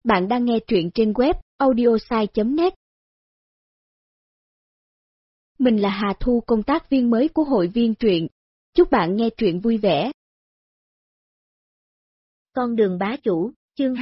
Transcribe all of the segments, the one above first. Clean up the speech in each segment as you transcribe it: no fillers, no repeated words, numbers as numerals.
Bạn đang nghe truyện trên web audiosai.net. Mình là Hà Thu, công tác viên mới của hội viên truyện. Chúc bạn nghe truyện vui vẻ. Con đường bá chủ, chương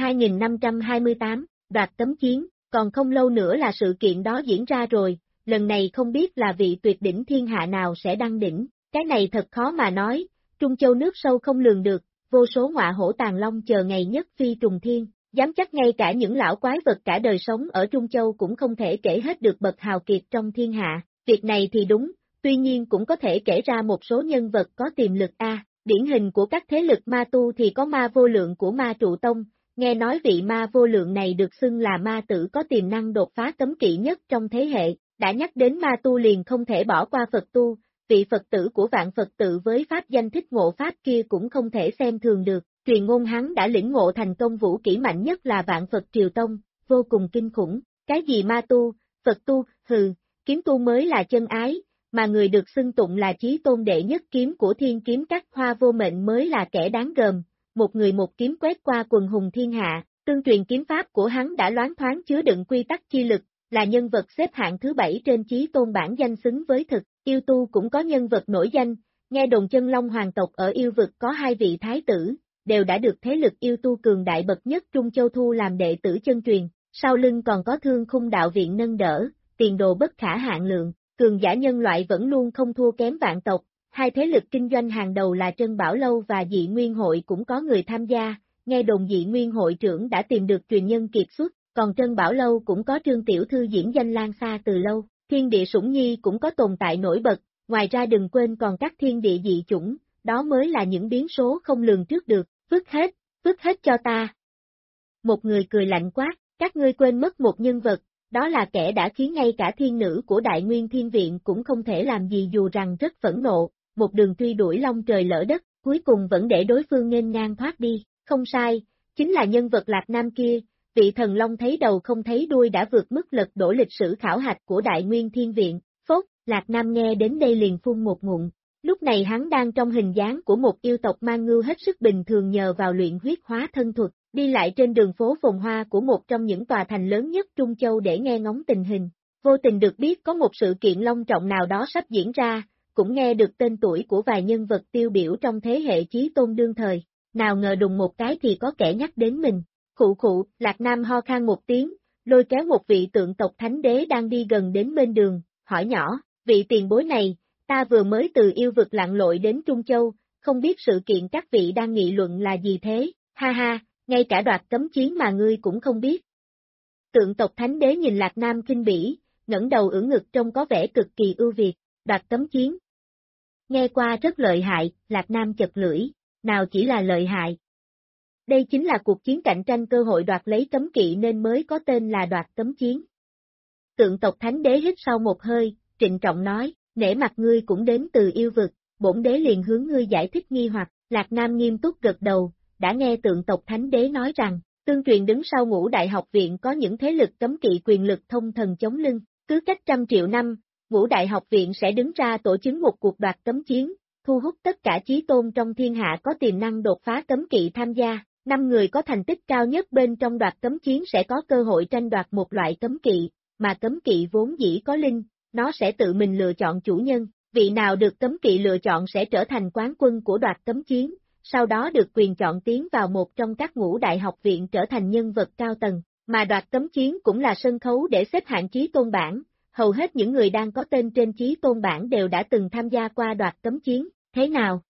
2528, đoạt tấm chiến, còn không lâu nữa là sự kiện đó diễn ra rồi, lần này không biết là vị tuyệt đỉnh thiên hạ nào sẽ đăng đỉnh, cái này thật khó mà nói, Trung Châu nước sâu không lường được, vô số ngọa hổ tàng long chờ ngày nhất phi trùng thiên, dám chắc ngay cả những lão quái vật cả đời sống ở Trung Châu cũng không thể kể hết được bậc hào kiệt trong thiên hạ, việc này thì đúng, tuy nhiên cũng có thể kể ra một số nhân vật có tiềm lực a. Điển hình của các thế lực ma tu thì có ma vô lượng của ma trụ tông, nghe nói vị ma vô lượng này được xưng là ma tử có tiềm năng đột phá cấm kỵ nhất trong thế hệ, đã nhắc đến ma tu liền không thể bỏ qua Phật tu, vị Phật tử của vạn Phật tự với pháp danh thích ngộ pháp kia cũng không thể xem thường được, truyền ngôn hắn đã lĩnh ngộ thành công vũ kỹ mạnh nhất là vạn Phật triều tông, vô cùng kinh khủng, cái gì ma tu, Phật tu, hừ, kiếm tu mới là chân ái. Mà người được xưng tụng là chí tôn đệ nhất kiếm của thiên kiếm các Hoa Vô Mệnh mới là kẻ đáng gờm, một người một kiếm quét qua quần hùng thiên hạ, tương truyền kiếm pháp của hắn đã loáng thoáng chứa đựng quy tắc chi lực, là nhân vật xếp hạng thứ 7 trên chí tôn bảng danh xứng với thực, yêu tu cũng có nhân vật nổi danh, nghe đồn chân long hoàng tộc ở yêu vực có 2 vị thái tử, đều đã được thế lực yêu tu cường đại bậc nhất Trung Châu thu làm đệ tử chân truyền, sau lưng còn có Thương Khung đạo viện nâng đỡ, tiền đồ bất khả hạn lượng. Cường giả nhân loại vẫn luôn không thua kém vạn tộc, hai thế lực kinh doanh hàng đầu là Trân Bảo Lâu và Dị Nguyên Hội cũng có người tham gia, nghe đồn Dị Nguyên Hội trưởng đã tìm được truyền nhân kiệt xuất, còn Trân Bảo Lâu cũng có Trương Tiểu Thư diễn danh lan xa từ lâu, Thiên Địa Sủng Nhi cũng có tồn tại nổi bật, ngoài ra đừng quên còn các thiên địa dị chủng, đó mới là những biến số không lường trước được, vứt hết cho ta. Một người cười lạnh quát, các ngươi quên mất một nhân vật. Đó là kẻ đã khiến ngay cả thiên nữ của Đại Nguyên Thiên Viện cũng không thể làm gì dù rằng rất phẫn nộ, một đường truy đuổi long trời lỡ đất, cuối cùng vẫn để đối phương nghênh ngang thoát đi, không sai, chính là nhân vật Lạc Nam kia, vị thần long thấy đầu không thấy đuôi đã vượt mức lật đổ lịch sử khảo hạch của Đại Nguyên Thiên Viện, phốt, Lạc Nam nghe đến đây liền phun một ngụm. Lúc này hắn đang trong hình dáng của một yêu tộc man ngưu hết sức bình thường nhờ vào luyện huyết hóa thân thuật, đi lại trên đường phố phồn hoa của một trong những tòa thành lớn nhất Trung Châu để nghe ngóng tình hình. Vô tình được biết có một sự kiện long trọng nào đó sắp diễn ra, cũng nghe được tên tuổi của vài nhân vật tiêu biểu trong thế hệ chí tôn đương thời. Nào ngờ đùng một cái thì có kẻ nhắc đến mình. Khụ, Lạc Nam ho khan một tiếng, lôi kéo một vị tượng tộc thánh đế đang đi gần đến bên đường, hỏi nhỏ, vị tiền bối này, ta vừa mới từ yêu vực lặn lội đến Trung Châu, không biết sự kiện các vị đang nghị luận là gì thế, ha ha. Ngay cả đoạt cấm chiến mà ngươi cũng không biết. Tượng tộc thánh đế nhìn Lạc Nam kinh bỉ, ngẩng đầu ưỡn ngực trông có vẻ cực kỳ ưu việt, đoạt cấm chiến. Nghe qua rất lợi hại, Lạc Nam chật lưỡi, nào chỉ là lợi hại. Đây chính là cuộc chiến cạnh tranh cơ hội đoạt lấy cấm kỵ nên mới có tên là đoạt cấm chiến. Tượng tộc thánh đế hít sâu một hơi, trịnh trọng nói, nể mặt ngươi cũng đến từ yêu vực, bổn đế liền hướng ngươi giải thích nghi hoặc, Lạc Nam nghiêm túc gật đầu. Đã nghe tượng tộc thánh đế nói rằng, tương truyền đứng sau Ngũ Đại học viện có những thế lực cấm kỵ quyền lực thông thần chống lưng, cứ cách 100 triệu năm, Ngũ Đại học viện sẽ đứng ra tổ chức một cuộc đoạt cấm chiến, thu hút tất cả chí tôn trong thiên hạ có tiềm năng đột phá cấm kỵ tham gia, 5 người có thành tích cao nhất bên trong đoạt cấm chiến sẽ có cơ hội tranh đoạt một loại cấm kỵ, mà cấm kỵ vốn dĩ có linh, nó sẽ tự mình lựa chọn chủ nhân, vị nào được cấm kỵ lựa chọn sẽ trở thành quán quân của đoạt cấm chiến. Sau đó được quyền chọn tiến vào một trong các ngũ đại học viện trở thành nhân vật cao tầng, mà đoạt cấm chiến cũng là sân khấu để xếp hạng chí tôn bảng, hầu hết những người đang có tên trên chí tôn bảng đều đã từng tham gia qua đoạt cấm chiến, thế nào?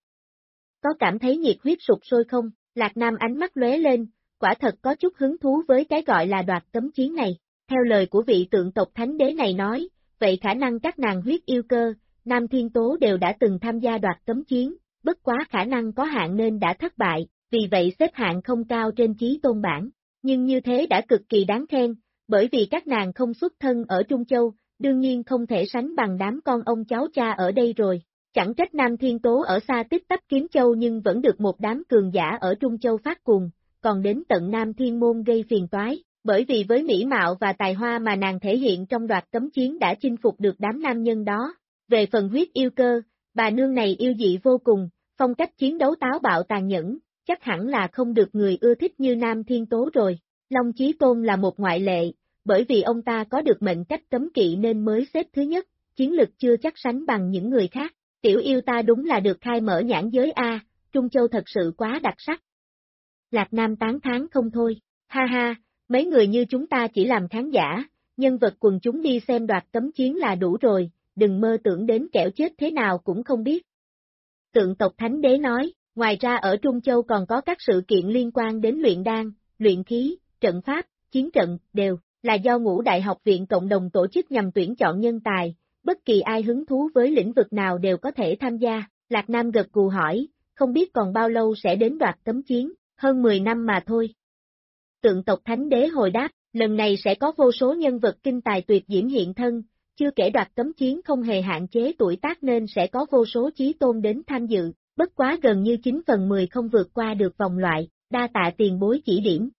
Có cảm thấy nhiệt huyết sục sôi không? Lạc Nam ánh mắt lóe lên, quả thật có chút hứng thú với cái gọi là đoạt cấm chiến này, theo lời của vị tượng tộc thánh đế này nói, vậy khả năng các nàng huyết yêu cơ, Nam Thiên Tố đều đã từng tham gia đoạt cấm chiến. Bất quá khả năng có hạn nên đã thất bại, vì vậy xếp hạng không cao trên chí tôn bảng, nhưng như thế đã cực kỳ đáng khen, bởi vì các nàng không xuất thân ở Trung Châu, đương nhiên không thể sánh bằng đám con ông cháu cha ở đây rồi, chẳng trách Nam Thiên Tố ở xa Tích Tắp Kiếm Châu nhưng vẫn được một đám cường giả ở Trung Châu phát cuồng, còn đến tận Nam Thiên Môn gây phiền toái, bởi vì với mỹ mạo và tài hoa mà nàng thể hiện trong đoạt cấm chiến đã chinh phục được đám nam nhân đó, về phần huyết yêu cơ, bà nương này yêu dị vô cùng, phong cách chiến đấu táo bạo tàn nhẫn, chắc hẳn là không được người ưa thích như Nam Thiên Tố rồi. Long Chí Tôn là một ngoại lệ, bởi vì ông ta có được mệnh cách cấm kỵ nên mới xếp thứ nhất, chiến lực chưa chắc sánh bằng những người khác. Tiểu yêu ta đúng là được khai mở nhãn giới a, Trung Châu thật sự quá đặc sắc. Lạc Nam tán thán không thôi, ha ha, mấy người như chúng ta chỉ làm khán giả, nhân vật quần chúng đi xem đoạt cấm chiến là đủ rồi, đừng mơ tưởng đến kẻo chết thế nào cũng không biết. Tượng tộc Thánh Đế nói, ngoài ra ở Trung Châu còn có các sự kiện liên quan đến luyện đan, luyện khí, trận pháp, chiến trận, đều là do Ngũ Đại học viện cộng đồng tổ chức nhằm tuyển chọn nhân tài, bất kỳ ai hứng thú với lĩnh vực nào đều có thể tham gia. Lạc Nam gật gù hỏi, không biết còn bao lâu sẽ đến đoạt cấm chiến, hơn 10 năm mà thôi. Tượng tộc Thánh Đế hồi đáp, lần này sẽ có vô số nhân vật kinh tài tuyệt diễm hiện thân, chưa kể đoạt cấm chiến không hề hạn chế tuổi tác nên sẽ có vô số chí tôn đến tham dự, bất quá gần như 9/10 không vượt qua được vòng loại, đa tạ tiền bối chỉ điểm.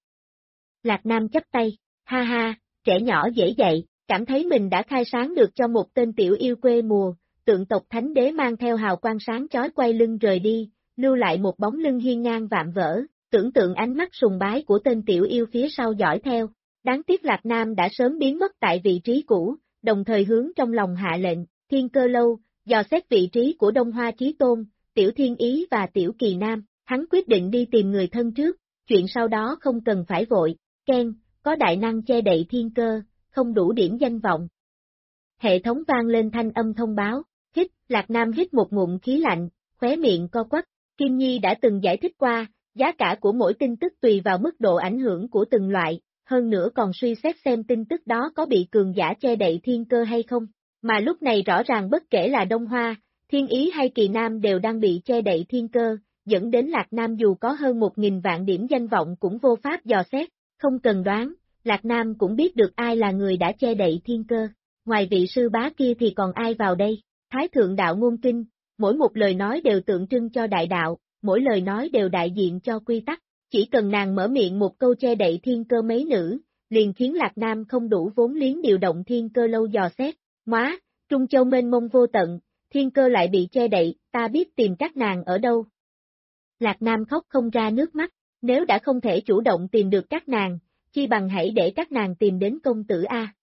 Lạc Nam chắp tay, ha ha, trẻ nhỏ dễ dạy, cảm thấy mình đã khai sáng được cho một tên tiểu yêu quê mùa, tượng tộc Thánh Đế mang theo hào quang sáng chói quay lưng rời đi, lưu lại một bóng lưng hiên ngang vạm vỡ, tưởng tượng ánh mắt sùng bái của tên tiểu yêu phía sau dõi theo. Đáng tiếc Lạc Nam đã sớm biến mất tại vị trí cũ, đồng thời hướng trong lòng hạ lệnh, Thiên Cơ Lâu, dò xét vị trí của Đông Hoa Chí Tôn, Tiểu Thiên Ý và Tiểu Kỳ Nam, hắn quyết định đi tìm người thân trước, chuyện sau đó không cần phải vội, Ken, có đại năng che đậy thiên cơ, không đủ điểm danh vọng. Hệ thống vang lên thanh âm thông báo, Lạc Nam hít một ngụm khí lạnh, khóe miệng co quắp, Kim Nhi đã từng giải thích qua, giá cả của mỗi tin tức tùy vào mức độ ảnh hưởng của từng loại, hơn nữa còn suy xét xem tin tức đó có bị cường giả che đậy thiên cơ hay không, mà lúc này rõ ràng bất kể là Đông Hoa, Thiên Ý hay Kỳ Nam đều đang bị che đậy thiên cơ, dẫn đến Lạc Nam dù có hơn 1.000 vạn điểm danh vọng cũng vô pháp dò xét, không cần đoán, Lạc Nam cũng biết được ai là người đã che đậy thiên cơ, ngoài vị sư bá kia thì còn ai vào đây, Thái Thượng Đạo Ngôn Kinh, mỗi một lời nói đều tượng trưng cho đại đạo, mỗi lời nói đều đại diện cho quy tắc, chỉ cần nàng mở miệng một câu che đậy thiên cơ mấy nữ, liền khiến Lạc Nam không đủ vốn liếng điều động thiên cơ lâu dò xét, móa, Trung Châu mênh mông vô tận, thiên cơ lại bị che đậy, ta biết tìm các nàng ở đâu. Lạc Nam khóc không ra nước mắt, nếu đã không thể chủ động tìm được các nàng, chi bằng hãy để các nàng tìm đến công tử A.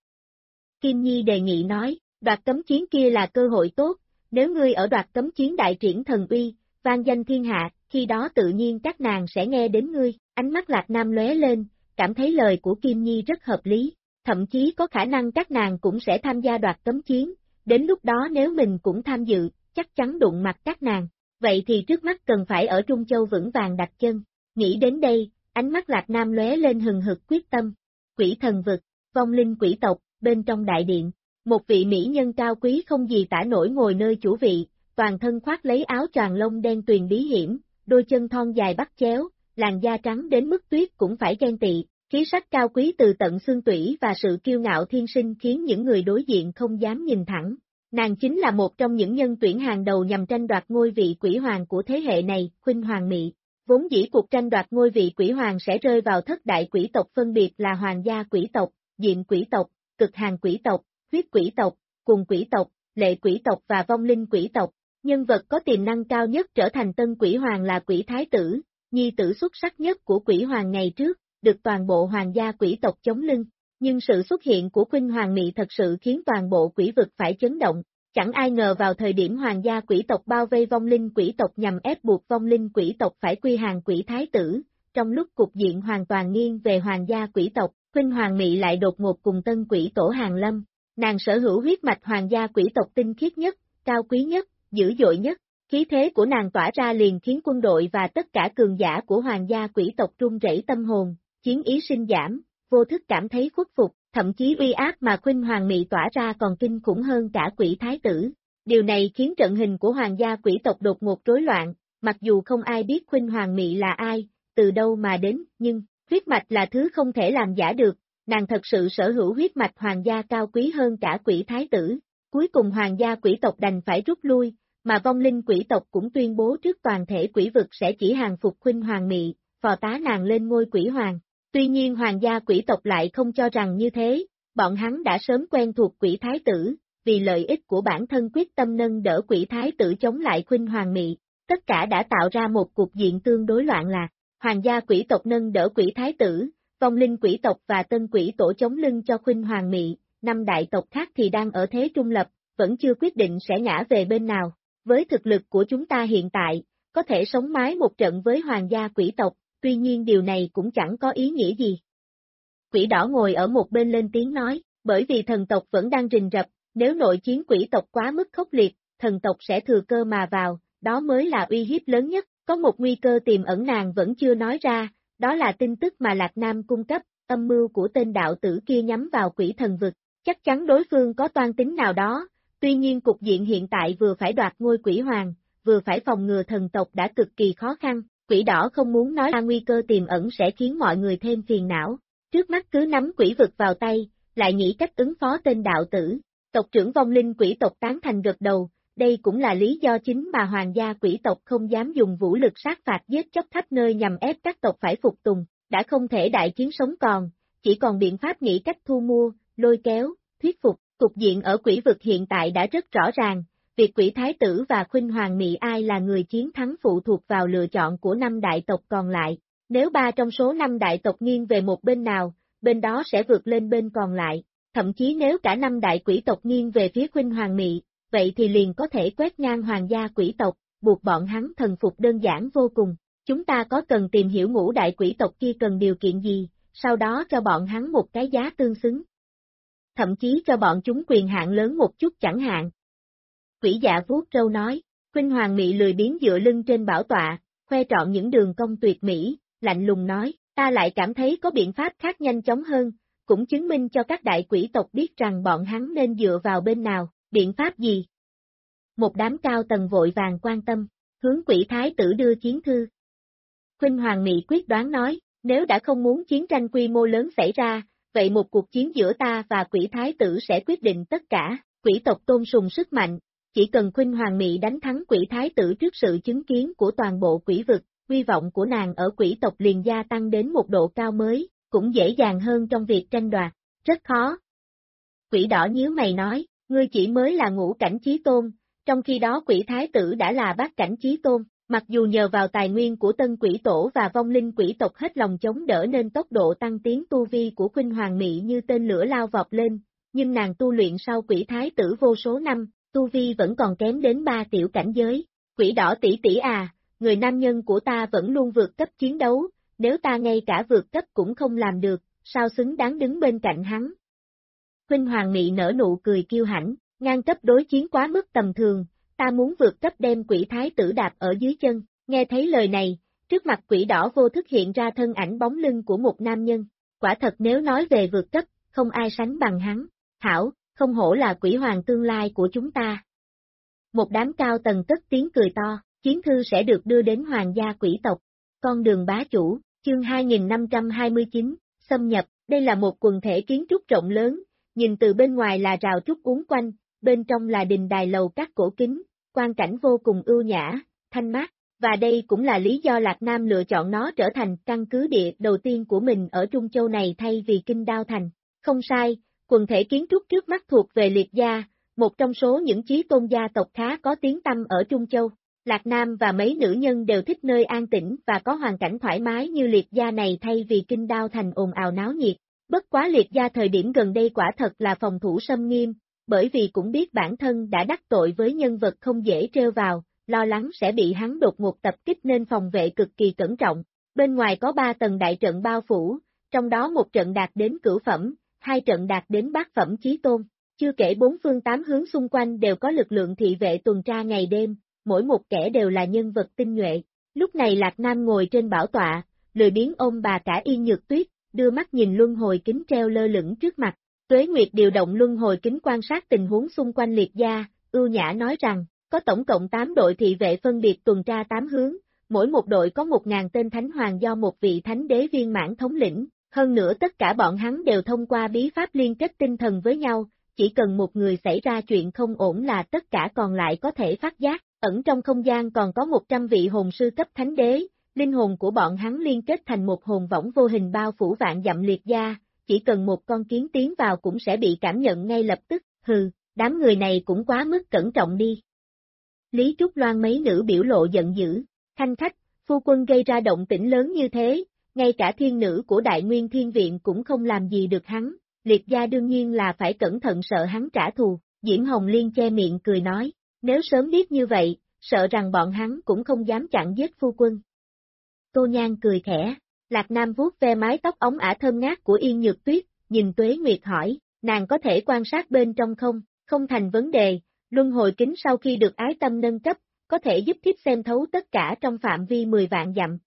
Kim Nhi đề nghị nói, đoạt cấm chiến kia là cơ hội tốt, nếu ngươi ở đoạt cấm chiến đại triển thần uy, vang danh thiên hạ, khi đó tự nhiên các nàng sẽ nghe đến ngươi, ánh mắt Lạc Nam lóe lên, cảm thấy lời của Kim Nhi rất hợp lý, thậm chí có khả năng các nàng cũng sẽ tham gia đoạt cấm chiến, đến lúc đó nếu mình cũng tham dự, chắc chắn đụng mặt các nàng, vậy thì trước mắt cần phải ở Trung Châu vững vàng đặt chân, nghĩ đến đây, ánh mắt Lạc Nam lóe lên hừng hực quyết tâm, quỷ thần vực, vong linh quỷ tộc, bên trong đại điện, một vị mỹ nhân cao quý không gì tả nổi ngồi nơi chủ vị, toàn thân khoác lấy áo choàng lông đen tuyền bí hiểm, đôi chân thon dài bắt chéo, làn da trắng đến mức tuyết cũng phải ghen tị, khí sắc cao quý từ tận xương tủy và sự kiêu ngạo thiên sinh khiến những người đối diện không dám nhìn thẳng. Nàng chính là một trong những nhân tuyển hàng đầu nhằm tranh đoạt ngôi vị quỷ hoàng của thế hệ này, Khuynh Hoàng Mị. Vốn dĩ cuộc tranh đoạt ngôi vị quỷ hoàng sẽ rơi vào thất đại quỷ tộc phân biệt là Hoàng gia quỷ tộc, Diệm quỷ tộc, Cực Hàn quỷ tộc, Huyết quỷ tộc, Cùng quỷ tộc, Lệ quỷ tộc và Vong linh quỷ tộc. Nhân vật có tiềm năng cao nhất trở thành tân quỷ hoàng là quỷ thái tử, nhi tử xuất sắc nhất của quỷ hoàng ngày trước, được toàn bộ hoàng gia quỷ tộc chống lưng. Nhưng sự xuất hiện của Khuynh Hoàng Mị thật sự khiến toàn bộ quỷ vực phải chấn động. Chẳng ai ngờ vào thời điểm hoàng gia quỷ tộc bao vây vong linh quỷ tộc nhằm ép buộc vong linh quỷ tộc phải quy hàng quỷ thái tử, trong lúc cục diện hoàn toàn nghiêng về hoàng gia quỷ tộc, Khuynh Hoàng Mị lại đột ngột cùng tân quỷ tổ Hàng Lâm. Nàng sở hữu huyết mạch hoàng gia quỷ tộc tinh khiết nhất, cao quý nhất, dữ dội nhất, khí thế của nàng tỏa ra liền khiến quân đội và tất cả cường giả của hoàng gia quỷ tộc run rẩy tâm hồn, chiến ý sinh giảm, vô thức cảm thấy khuất phục, thậm chí uy áp mà Khuynh Hoàng Mị tỏa ra còn kinh khủng hơn cả quỷ thái tử. Điều này khiến trận hình của hoàng gia quỷ tộc đột ngột rối loạn, mặc dù không ai biết Khuynh Hoàng Mị là ai, từ đâu mà đến, nhưng, huyết mạch là thứ không thể làm giả được, nàng thật sự sở hữu huyết mạch hoàng gia cao quý hơn cả quỷ thái tử. Cuối cùng hoàng gia quỷ tộc đành phải rút lui, mà vong linh quỷ tộc cũng tuyên bố trước toàn thể quỷ vực sẽ chỉ hàng phục Khuynh Hoàng Mị, phò tá nàng lên ngôi quỷ hoàng. Tuy nhiên hoàng gia quỷ tộc lại không cho rằng như thế, bọn hắn đã sớm quen thuộc quỷ thái tử, vì lợi ích của bản thân quyết tâm nâng đỡ quỷ thái tử chống lại Khuynh Hoàng Mị, tất cả đã tạo ra một cục diện tương đối loạn lạc. Hoàng gia quỷ tộc nâng đỡ quỷ thái tử, Vong linh quỷ tộc và tân quỷ tổ chống lưng cho Khuynh Hoàng Mị, 5 đại tộc khác thì đang ở thế trung lập, vẫn chưa quyết định sẽ ngã về bên nào. Với thực lực của chúng ta hiện tại, có thể sống mái một trận với hoàng gia quỷ tộc, tuy nhiên điều này cũng chẳng có ý nghĩa gì. Quỷ đỏ ngồi ở một bên lên tiếng nói, bởi vì thần tộc vẫn đang rình rập, nếu nội chiến quỷ tộc quá mức khốc liệt, thần tộc sẽ thừa cơ mà vào, đó mới là uy hiếp lớn nhất, có một nguy cơ tiềm ẩn nàng vẫn chưa nói ra, đó là tin tức mà Lạc Nam cung cấp, âm mưu của tên đạo tử kia nhắm vào quỷ thần vực, chắc chắn đối phương có toan tính nào đó, tuy nhiên cục diện hiện tại vừa phải đoạt ngôi quỷ hoàng, vừa phải phòng ngừa thần tộc đã cực kỳ khó khăn, quỷ đỏ không muốn nói ra nguy cơ tiềm ẩn sẽ khiến mọi người thêm phiền não, trước mắt cứ nắm quỷ vực vào tay, lại nghĩ cách ứng phó tên đạo tử, tộc trưởng vong linh quỷ tộc tán thành gật đầu, đây cũng là lý do chính mà hoàng gia quỷ tộc không dám dùng vũ lực sát phạt giết chóc khắp nơi nhằm ép các tộc phải phục tùng, đã không thể đại chiến sống còn, chỉ còn biện pháp nghĩ cách thu mua, lôi kéo, thuyết phục, cục diện ở quỷ vực hiện tại đã rất rõ ràng, việc quỷ thái tử và Khuynh Hoàng Mị ai là người chiến thắng phụ thuộc vào lựa chọn của 5 đại tộc còn lại, nếu 3 trong số 5 đại tộc nghiêng về một bên nào, bên đó sẽ vượt lên bên còn lại, thậm chí nếu cả 5 đại quỷ tộc nghiêng về phía Khuynh Hoàng Mị, vậy thì liền có thể quét ngang hoàng gia quỷ tộc, buộc bọn hắn thần phục đơn giản vô cùng. Chúng ta có cần tìm hiểu ngũ đại quỷ tộc kia cần điều kiện gì, sau đó cho bọn hắn một cái giá tương xứng. Thậm chí cho bọn chúng quyền hạn lớn một chút chẳng hạn. Quỷ dạ vuốt râu nói, Khuynh Hoàng Mị lười biếng dựa lưng trên bảo tọa, khoe trọn những đường cong tuyệt mỹ, lạnh lùng nói, ta lại cảm thấy có biện pháp khác nhanh chóng hơn, cũng chứng minh cho các đại quỷ tộc biết rằng bọn hắn nên dựa vào bên nào, biện pháp gì? Một đám cao tầng vội vàng quan tâm, hướng quỷ thái tử đưa chiến thư. Khuynh Hoàng Mị quyết đoán nói, nếu đã không muốn chiến tranh quy mô lớn xảy ra, vậy một cuộc chiến giữa ta và quỷ thái tử sẽ quyết định tất cả, quỷ tộc tôn sùng sức mạnh, chỉ cần Khuynh Hoàng Mị đánh thắng quỷ thái tử trước sự chứng kiến của toàn bộ quỷ vực, uy vọng của nàng ở quỷ tộc liền gia tăng đến một độ cao mới, cũng dễ dàng hơn trong việc tranh đoạt, rất khó. Quỷ đỏ nhíu mày nói, ngươi chỉ mới là ngũ cảnh chí tôn, trong khi đó quỷ thái tử đã là bát cảnh chí tôn, mặc dù nhờ vào tài nguyên của tân quỷ tổ và vong linh quỷ tộc hết lòng chống đỡ nên tốc độ tăng tiến tu vi của Khuynh Hoàng Mị như tên lửa lao vọt lên, nhưng nàng tu luyện sau quỷ thái tử vô số năm, tu vi vẫn còn kém đến 3 tiểu cảnh giới. Quỷ đỏ tỷ tỷ à, người nam nhân của ta vẫn luôn vượt cấp chiến đấu, nếu ta ngay cả vượt cấp cũng không làm được, sao xứng đáng đứng bên cạnh hắn. Khuynh Hoàng Mị nở nụ cười kiêu hãnh, ngang cấp đối chiến quá mức tầm thường, ta muốn vượt cấp đem quỷ thái tử đạp ở dưới chân, nghe thấy lời này, trước mặt quỷ đỏ vô thức hiện ra thân ảnh bóng lưng của một nam nhân, quả thật nếu nói về vượt cấp, không ai sánh bằng hắn, hảo, không hổ là quỷ hoàng tương lai của chúng ta. Một đám cao tầng cất tiếng cười to, chiến thư sẽ được đưa đến hoàng gia quỷ tộc, con đường bá chủ, chương 2529, xâm nhập, đây là một quần thể kiến trúc rộng lớn, nhìn từ bên ngoài là rào trúc uốn quanh, bên trong là đình đài lầu các cổ kính, quang cảnh vô cùng ưu nhã, thanh mát, và đây cũng là lý do Lạc Nam lựa chọn nó trở thành căn cứ địa đầu tiên của mình ở Trung Châu này thay vì Kinh Đao Thành. Không sai, quần thể kiến trúc trước mắt thuộc về Liệt gia, một trong số những chí tôn gia tộc khá có tiếng tăm ở Trung Châu. Lạc Nam và mấy nữ nhân đều thích nơi an tĩnh và có hoàn cảnh thoải mái như Liệt gia này thay vì Kinh Đao Thành ồn ào náo nhiệt. Bất quá Liệt gia thời điểm gần đây quả thật là phòng thủ xâm nghiêm, bởi vì cũng biết bản thân đã đắc tội với nhân vật không dễ trêu vào, lo lắng sẽ bị hắn đột ngột tập kích nên phòng vệ cực kỳ cẩn trọng. Bên ngoài có 3 tầng đại trận bao phủ, trong đó một trận đạt đến cửu phẩm, 2 trận đạt đến bát phẩm chí tôn, chưa kể 4 phương 8 hướng xung quanh đều có lực lượng thị vệ tuần tra ngày đêm, mỗi một kẻ đều là nhân vật tinh nhuệ. Lúc này Lạc Nam ngồi trên bảo tọa, lười biếng ôm bà cả Yên Nhược Tuyết, đưa mắt nhìn luân hồi kính treo lơ lửng trước mặt. Tuế Nguyệt điều động luân hồi kính quan sát tình huống xung quanh Liệt gia, ưu nhã nói rằng, có tổng cộng 8 đội thị vệ phân biệt tuần tra 8 hướng, mỗi một đội có 1.000 tên thánh hoàng do một vị thánh đế viên mãn thống lĩnh, hơn nữa tất cả bọn hắn đều thông qua bí pháp liên kết tinh thần với nhau, chỉ cần một người xảy ra chuyện không ổn là tất cả còn lại có thể phát giác, ẩn trong không gian còn có 100 vị hồn sư cấp thánh đế, linh hồn của bọn hắn liên kết thành một hồn võng vô hình bao phủ vạn dặm Liệt gia, chỉ cần một con kiến tiến vào cũng sẽ bị cảm nhận ngay lập tức, hừ, đám người này cũng quá mức cẩn trọng đi. Lý Trúc Loan mấy nữ biểu lộ giận dữ, khanh khách, phu quân gây ra động tĩnh lớn như thế, ngay cả thiên nữ của Đại Nguyên Thiên Viện cũng không làm gì được hắn, Liệt gia đương nhiên là phải cẩn thận sợ hắn trả thù, Diễm Hồng Liên che miệng cười nói, nếu sớm biết như vậy, sợ rằng bọn hắn cũng không dám chặn giết phu quân. Tô Nhan cười khẽ, Lạc Nam vuốt ve mái tóc óng ả thơm ngát của Yên Nhược Tuyết, nhìn Tuế Nguyệt hỏi, nàng có thể quan sát bên trong không? Không thành vấn đề, luân hồi kính sau khi được ái tâm nâng cấp, có thể giúp thiếp xem thấu tất cả trong phạm vi 10 vạn dặm.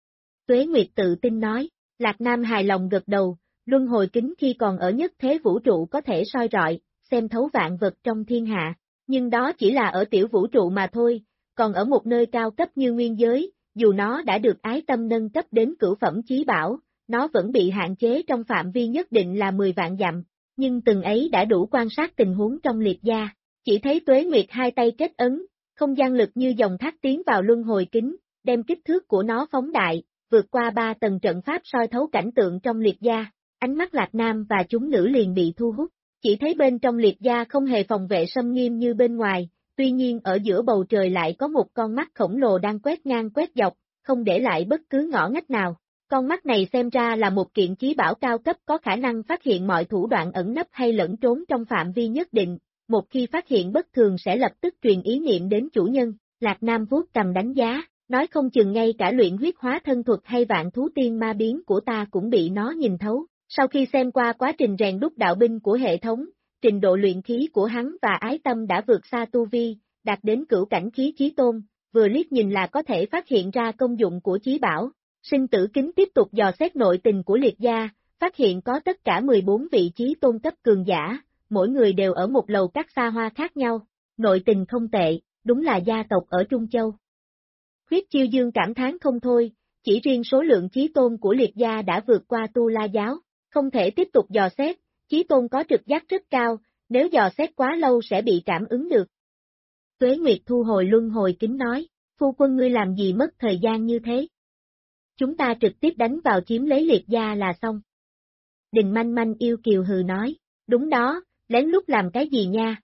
Tuế Nguyệt tự tin nói, Lạc Nam hài lòng gật đầu, luân hồi kính khi còn ở nhất thế vũ trụ có thể soi rọi, xem thấu vạn vật trong thiên hạ, nhưng đó chỉ là ở tiểu vũ trụ mà thôi, còn ở một nơi cao cấp như nguyên giới, dù nó đã được ái tâm nâng cấp đến cửu phẩm chí bảo, nó vẫn bị hạn chế trong phạm vi nhất định là 10 vạn dặm, nhưng từng ấy đã đủ quan sát tình huống trong Liệt gia, chỉ thấy Tuế Nguyệt hai tay kết ấn, không gian lực như dòng thác tiến vào luân hồi kính, đem kích thước của nó phóng đại, vượt qua 3 tầng trận pháp soi thấu cảnh tượng trong Liệt gia, ánh mắt Lạc Nam và chúng nữ liền bị thu hút, chỉ thấy bên trong Liệt gia không hề phòng vệ xâm nghiêm như bên ngoài, tuy nhiên ở giữa bầu trời lại có một con mắt khổng lồ đang quét ngang quét dọc, không để lại bất cứ ngõ ngách nào. Con mắt này xem ra là một kiện chí bảo cao cấp có khả năng phát hiện mọi thủ đoạn ẩn nấp hay lẫn trốn trong phạm vi nhất định, một khi phát hiện bất thường sẽ lập tức truyền ý niệm đến chủ nhân, Lạc Nam vuốt cầm đánh giá, nói không chừng ngay cả luyện huyết hóa thân thuật hay vạn thú tiên ma biến của ta cũng bị nó nhìn thấu. Sau khi xem qua quá trình rèn đúc đạo binh của hệ thống, trình độ luyện khí của hắn và ái tâm đã vượt xa tu vi, đạt đến cửu cảnh khí chí tôn, vừa liếc nhìn là có thể phát hiện ra công dụng của chí bảo. Sinh tử kính tiếp tục dò xét nội tình của Liệt gia, phát hiện có tất cả 14 vị chí tôn cấp cường giả, mỗi người đều ở một lầu các xa hoa khác nhau, nội tình không tệ, đúng là gia tộc ở Trung Châu. Huyết Chiêu Dương cảm thán không thôi, chỉ riêng số lượng chí tôn của Liệt gia đã vượt qua Tu La giáo, không thể tiếp tục dò xét, chí tôn có trực giác rất cao, nếu dò xét quá lâu sẽ bị cảm ứng được. Tuế Nguyệt thu hồi luân hồi kính nói, phu quân ngươi làm gì mất thời gian như thế? Chúng ta trực tiếp đánh vào chiếm lấy Liệt gia là xong. Đình Manh Manh yêu kiều hừ nói, đúng đó, lén lút làm cái gì nha?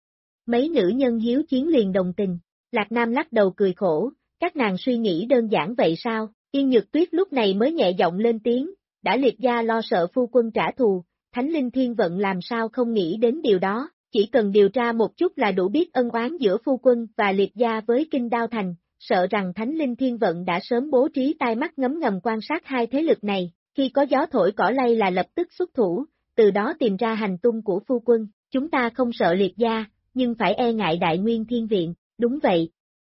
Mấy nữ nhân hiếu chiến liền đồng tình, Lạc Nam lắc đầu cười khổ, các nàng suy nghĩ đơn giản vậy sao? Yên Nhược Tuyết lúc này mới nhẹ giọng lên tiếng, đã Liệt gia lo sợ phu quân trả thù, Thánh Linh Thiên Vận làm sao không nghĩ đến điều đó, chỉ cần điều tra một chút là đủ biết ân oán giữa phu quân và Liệt gia với Kinh Đao Thành, sợ rằng Thánh Linh Thiên Vận đã sớm bố trí tai mắt ngấm ngầm quan sát hai thế lực này, khi có gió thổi cỏ lay là lập tức xuất thủ, từ đó tìm ra hành tung của phu quân, chúng ta không sợ Liệt gia, nhưng phải e ngại Đại Nguyên Thiên Viện, đúng vậy.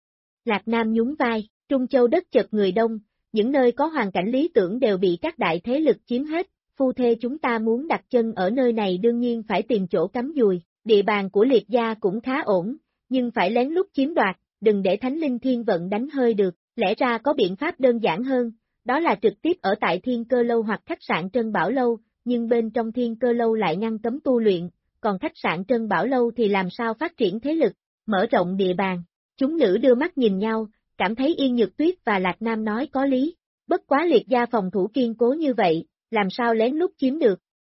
Lạc Nam nhún vai, Trung Châu đất chật người đông, những nơi có hoàn cảnh lý tưởng đều bị các đại thế lực chiếm hết, phu thê chúng ta muốn đặt chân ở nơi này đương nhiên phải tìm chỗ cắm dùi, địa bàn của Liệt gia cũng khá ổn, nhưng phải lén lút chiếm đoạt, đừng để Thánh Linh Thiên Vận đánh hơi được, lẽ ra có biện pháp đơn giản hơn, đó là trực tiếp ở tại Thiên Cơ Lâu hoặc khách sạn Trân Bảo Lâu, nhưng bên trong Thiên Cơ Lâu lại ngăn cấm tu luyện, còn khách sạn Trân Bảo Lâu thì làm sao phát triển thế lực, mở rộng địa bàn. Chúng nữ đưa mắt nhìn nhau, cảm thấy Yên Nhược Tuyết và Lạc Nam nói có lý, bất quá Liệt gia phòng thủ kiên cố như vậy, làm sao lén lút chiếm được.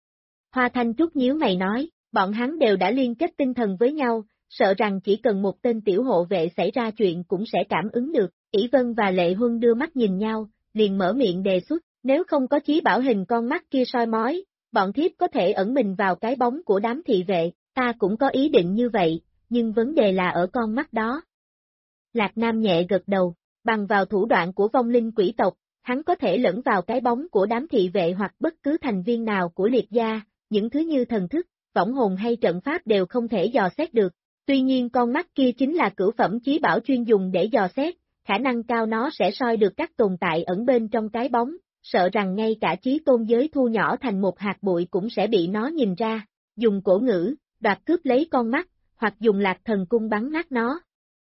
Hoa Thanh Trúc nhíu mày nói, bọn hắn đều đã liên kết tinh thần với nhau, sợ rằng chỉ cần một tên tiểu hộ vệ xảy ra chuyện cũng sẽ cảm ứng được, ỷ Vân và Lệ Huân đưa mắt nhìn nhau, liền mở miệng đề xuất, nếu không có chí bảo hình con mắt kia soi mói, bọn thiếp có thể ẩn mình vào cái bóng của đám thị vệ, ta cũng có ý định như vậy, nhưng vấn đề là ở con mắt đó. Lạc Nam nhẹ gật đầu, bằng vào thủ đoạn của vong linh quỷ tộc, hắn có thể lẫn vào cái bóng của đám thị vệ hoặc bất cứ thành viên nào của Liệt gia, những thứ như thần thức, võng hồn hay trận pháp đều không thể dò xét được. Tuy nhiên con mắt kia chính là cửu phẩm chí bảo chuyên dùng để dò xét, khả năng cao nó sẽ soi được các tồn tại ẩn bên trong cái bóng, sợ rằng ngay cả chí tôn giới thu nhỏ thành một hạt bụi cũng sẽ bị nó nhìn ra, dùng cổ ngữ, đoạt cướp lấy con mắt, hoặc dùng lạc thần cung bắn nát nó.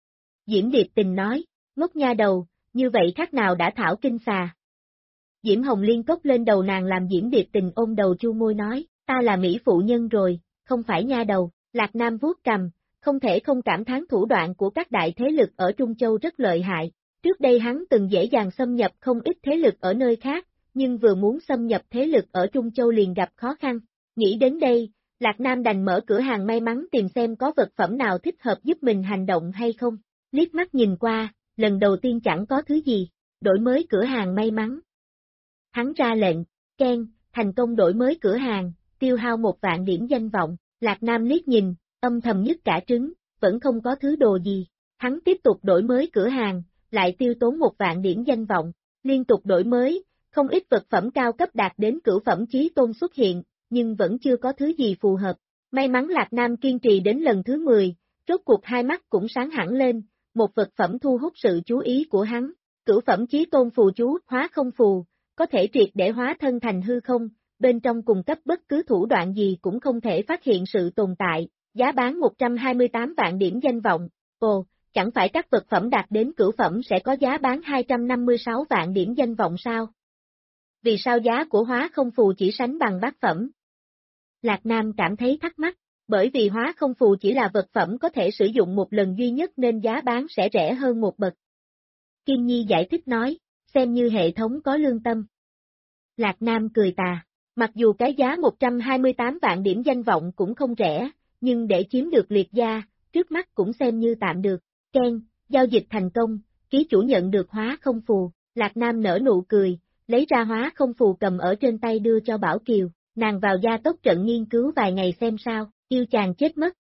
Diễm Điệp Tình nói, ngốc nha đầu, như vậy khác nào đã thảo kinh xà. Diễm Hồng Liên cốc lên đầu nàng làm Diễm Điệp Tình ôm đầu chu môi nói, ta là mỹ phụ nhân rồi, không phải nha đầu, Lạc Nam vuốt cầm, không thể không cảm thán thủ đoạn của các đại thế lực ở Trung Châu rất lợi hại. Trước đây hắn từng dễ dàng xâm nhập không ít thế lực ở nơi khác, nhưng vừa muốn xâm nhập thế lực ở Trung Châu liền gặp khó khăn. Nghĩ đến đây, Lạc Nam đành mở cửa hàng may mắn tìm xem có vật phẩm nào thích hợp giúp mình hành động hay không. Liếc mắt nhìn qua, lần đầu tiên chẳng có thứ gì, đổi mới cửa hàng may mắn. Hắn ra lệnh, keng, thành công đổi mới cửa hàng, tiêu hao 1.000 điểm danh vọng, Lạc Nam liếc nhìn, âm thầm nhức cả trứng, vẫn không có thứ đồ gì. Hắn tiếp tục đổi mới cửa hàng, lại tiêu tốn 1.000 điểm danh vọng, liên tục đổi mới, không ít vật phẩm cao cấp đạt đến cửu phẩm chí tôn xuất hiện, nhưng vẫn chưa có thứ gì phù hợp. May mắn Lạc Nam kiên trì đến lần thứ 10, rốt cuộc hai mắt cũng sáng hẳn lên, một vật phẩm thu hút sự chú ý của hắn, cửu phẩm chí tôn phù chú hóa không phù, có thể triệt để hóa thân thành hư không, bên trong cung cấp bất cứ thủ đoạn gì cũng không thể phát hiện sự tồn tại, giá bán 128 vạn điểm danh vọng, ồ, chẳng phải các vật phẩm đạt đến cửu phẩm sẽ có giá bán 256 vạn điểm danh vọng sao? Vì sao giá của hóa không phù chỉ sánh bằng bát phẩm? Lạc Nam cảm thấy thắc mắc, bởi vì hóa không phù chỉ là vật phẩm có thể sử dụng một lần duy nhất nên giá bán sẽ rẻ hơn một bậc. Kim Nhi giải thích nói, xem như hệ thống có lương tâm. Lạc Nam cười tà, mặc dù cái giá 128 vạn điểm danh vọng cũng không rẻ, nhưng để chiếm được liệt gia, trước mắt cũng xem như tạm được. Ken, giao dịch thành công, ký chủ nhận được hóa không phù, Lạc Nam nở nụ cười, lấy ra hóa không phù cầm ở trên tay đưa cho Bảo Kiều, nàng vào gia tốc trận nghiên cứu vài ngày xem sao, yêu chàng chết mất.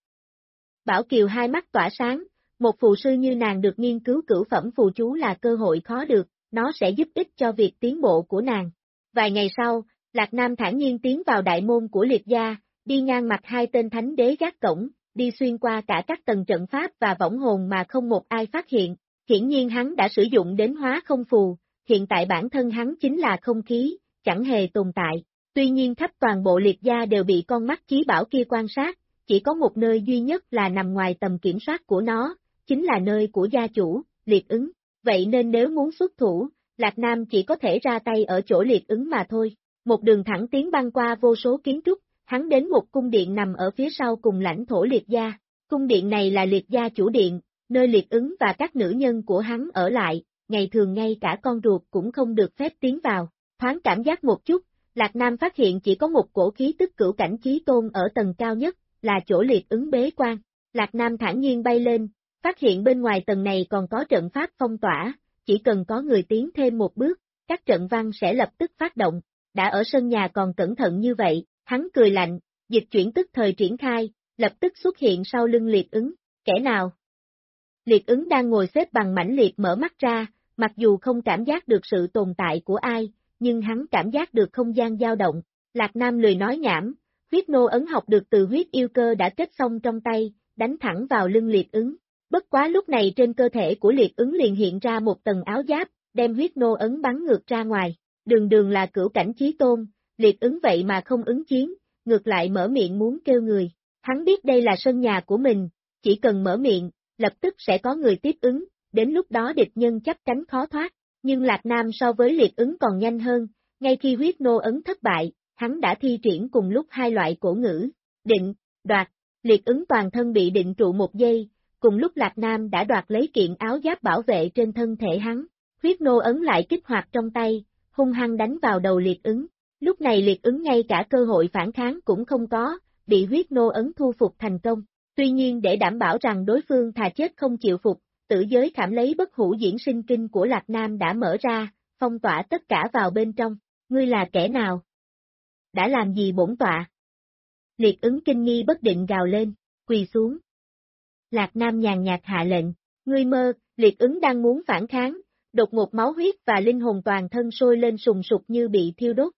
Bảo Kiều hai mắt tỏa sáng, một phù sư như nàng được nghiên cứu cửu phẩm phù chú là cơ hội khó được, nó sẽ giúp ích cho việc tiến bộ của nàng. Vài ngày sau, Lạc Nam thản nhiên tiến vào đại môn của liệt gia, đi ngang mặt hai tên thánh đế gác cổng, đi xuyên qua cả các tầng trận pháp và võng hồn mà không một ai phát hiện, hiển nhiên hắn đã sử dụng đến hóa không phù, hiện tại bản thân hắn chính là không khí, chẳng hề tồn tại. Tuy nhiên khắp toàn bộ liệt gia đều bị con mắt chí bảo kia quan sát, chỉ có một nơi duy nhất là nằm ngoài tầm kiểm soát của nó, chính là nơi của gia chủ, liệt ứng. Vậy nên nếu muốn xuất thủ, Lạc Nam chỉ có thể ra tay ở chỗ liệt ứng mà thôi. Một đường thẳng tiến băng qua vô số kiến trúc, hắn đến một cung điện nằm ở phía sau cùng lãnh thổ liệt gia. Cung điện này là liệt gia chủ điện, nơi liệt ứng và các nữ nhân của hắn ở lại, ngày thường ngay cả con ruột cũng không được phép tiến vào. Thoáng cảm giác một chút, Lạc Nam phát hiện chỉ có một cổ khí tức cửu cảnh chí tôn ở tầng cao nhất, là chỗ liệt ứng bế quan. Lạc Nam thản nhiên bay lên, phát hiện bên ngoài tầng này còn có trận pháp phong tỏa, chỉ cần có người tiến thêm một bước, các trận văn sẽ lập tức phát động. Đã ở sân nhà còn cẩn thận như vậy, hắn cười lạnh, dịch chuyển tức thời triển khai, lập tức xuất hiện sau lưng liệt ứng. Kẻ nào? Liệt ứng đang ngồi xếp bằng mãnh liệt mở mắt ra, mặc dù không cảm giác được sự tồn tại của ai, nhưng hắn cảm giác được không gian dao động. Lạc Nam lười nói nhảm, huyết nô ấn học được từ huyết yêu cơ đã kết xong trong tay, đánh thẳng vào lưng liệt ứng. Bất quá lúc này trên cơ thể của liệt ứng liền hiện ra một tầng áo giáp, đem huyết nô ấn bắn ngược ra ngoài. Đường đường là cửu cảnh chí tôn, liệt ứng vậy mà không ứng chiến, ngược lại mở miệng muốn kêu người. Hắn biết đây là sân nhà của mình, chỉ cần mở miệng, lập tức sẽ có người tiếp ứng, đến lúc đó địch nhân chấp cánh khó thoát. Nhưng Lạc Nam so với liệt ứng còn nhanh hơn, ngay khi huyết nô ấn thất bại, hắn đã thi triển cùng lúc hai loại cổ ngữ, định, đoạt, liệt ứng toàn thân bị định trụ một giây, cùng lúc Lạc Nam đã đoạt lấy kiện áo giáp bảo vệ trên thân thể hắn, huyết nô ấn lại kích hoạt trong tay, hung hăng đánh vào đầu liệt ứng. Lúc này liệt ứng ngay cả cơ hội phản kháng cũng không có, bị huyết nô ấn thu phục thành công. Tuy nhiên để đảm bảo rằng đối phương thà chết không chịu phục, tử giới khảm lấy bất hủ diễn sinh kinh của Lạc Nam đã mở ra, phong tỏa tất cả vào bên trong. Ngươi là kẻ nào? Đã làm gì bổn tọa? Liệt ứng kinh nghi bất định gào lên, quỳ xuống. Lạc Nam nhàn nhạt hạ lệnh, ngươi mơ, liệt ứng đang muốn phản kháng, đột ngột máu huyết và linh hồn toàn thân sôi lên sùng sục như bị thiêu đốt.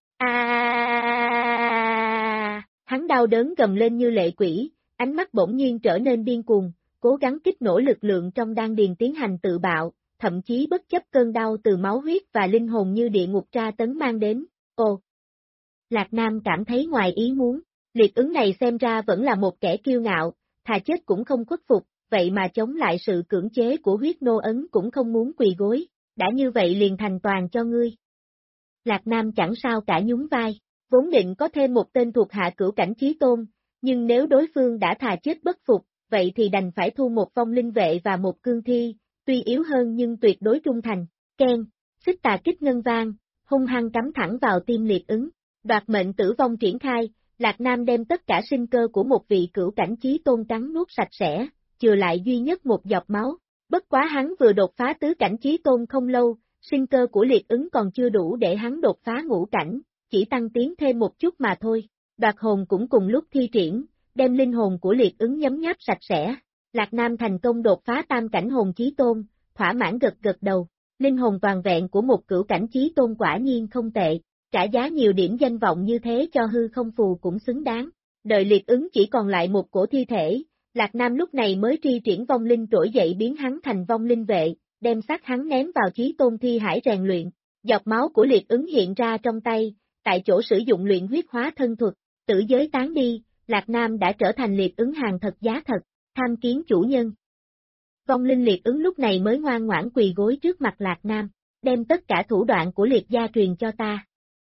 Hắn đau đớn gầm lên như lệ quỷ, ánh mắt bỗng nhiên trở nên điên cuồng, cố gắng kích nổ lực lượng trong đan điền tiến hành tự bạo, thậm chí bất chấp cơn đau từ máu huyết và linh hồn như địa ngục tra tấn mang đến. Ồ! Lạc Nam cảm thấy ngoài ý muốn, liệt ứng này xem ra vẫn là một kẻ kiêu ngạo, thà chết cũng không khuất phục, vậy mà chống lại sự cưỡng chế của huyết nô ấn cũng không muốn quỳ gối, đã như vậy liền thành toàn cho ngươi. Lạc Nam chẳng sao cả nhún vai, vốn định có thêm một tên thuộc hạ cửu cảnh chí tôn, nhưng nếu đối phương đã thà chết bất phục, vậy thì đành phải thu một vong linh vệ và một cương thi, tuy yếu hơn nhưng tuyệt đối trung thành. Ken, xích tà kích ngân vang, hung hăng cắm thẳng vào tim liệt ứng, đoạt mệnh tử vong triển khai, Lạc Nam đem tất cả sinh cơ của một vị cửu cảnh chí tôn cắn nuốt sạch sẽ, chừa lại duy nhất một giọt máu. Bất quá hắn vừa đột phá tứ cảnh chí tôn không lâu, sinh cơ của liệt ứng còn chưa đủ để hắn đột phá ngũ cảnh, chỉ tăng tiến thêm một chút mà thôi. Đoạt hồn cũng cùng lúc thi triển, đem linh hồn của liệt ứng nhấm nháp sạch sẽ. Lạc Nam thành công đột phá tam cảnh hồn chí tôn, thỏa mãn gật gật đầu. Linh hồn toàn vẹn của một cửu cảnh chí tôn quả nhiên không tệ, trả giá nhiều điểm danh vọng như thế cho hư không phù cũng xứng đáng. Đợi liệt ứng chỉ còn lại một cổ thi thể, Lạc Nam lúc này mới tri triển vong linh trỗi dậy biến hắn thành vong linh vệ, đem xác hắn ném vào chí tôn thi hải rèn luyện. Giọt máu của liệt ứng hiện ra trong tay, tại chỗ sử dụng luyện huyết hóa thân thuật, tử giới tán đi, Lạc Nam đã trở thành liệt ứng hàng thật giá thật, tham kiến chủ nhân. Vong linh liệt ứng lúc này mới ngoan ngoãn quỳ gối trước mặt Lạc Nam, đem tất cả thủ đoạn của liệt gia truyền cho ta.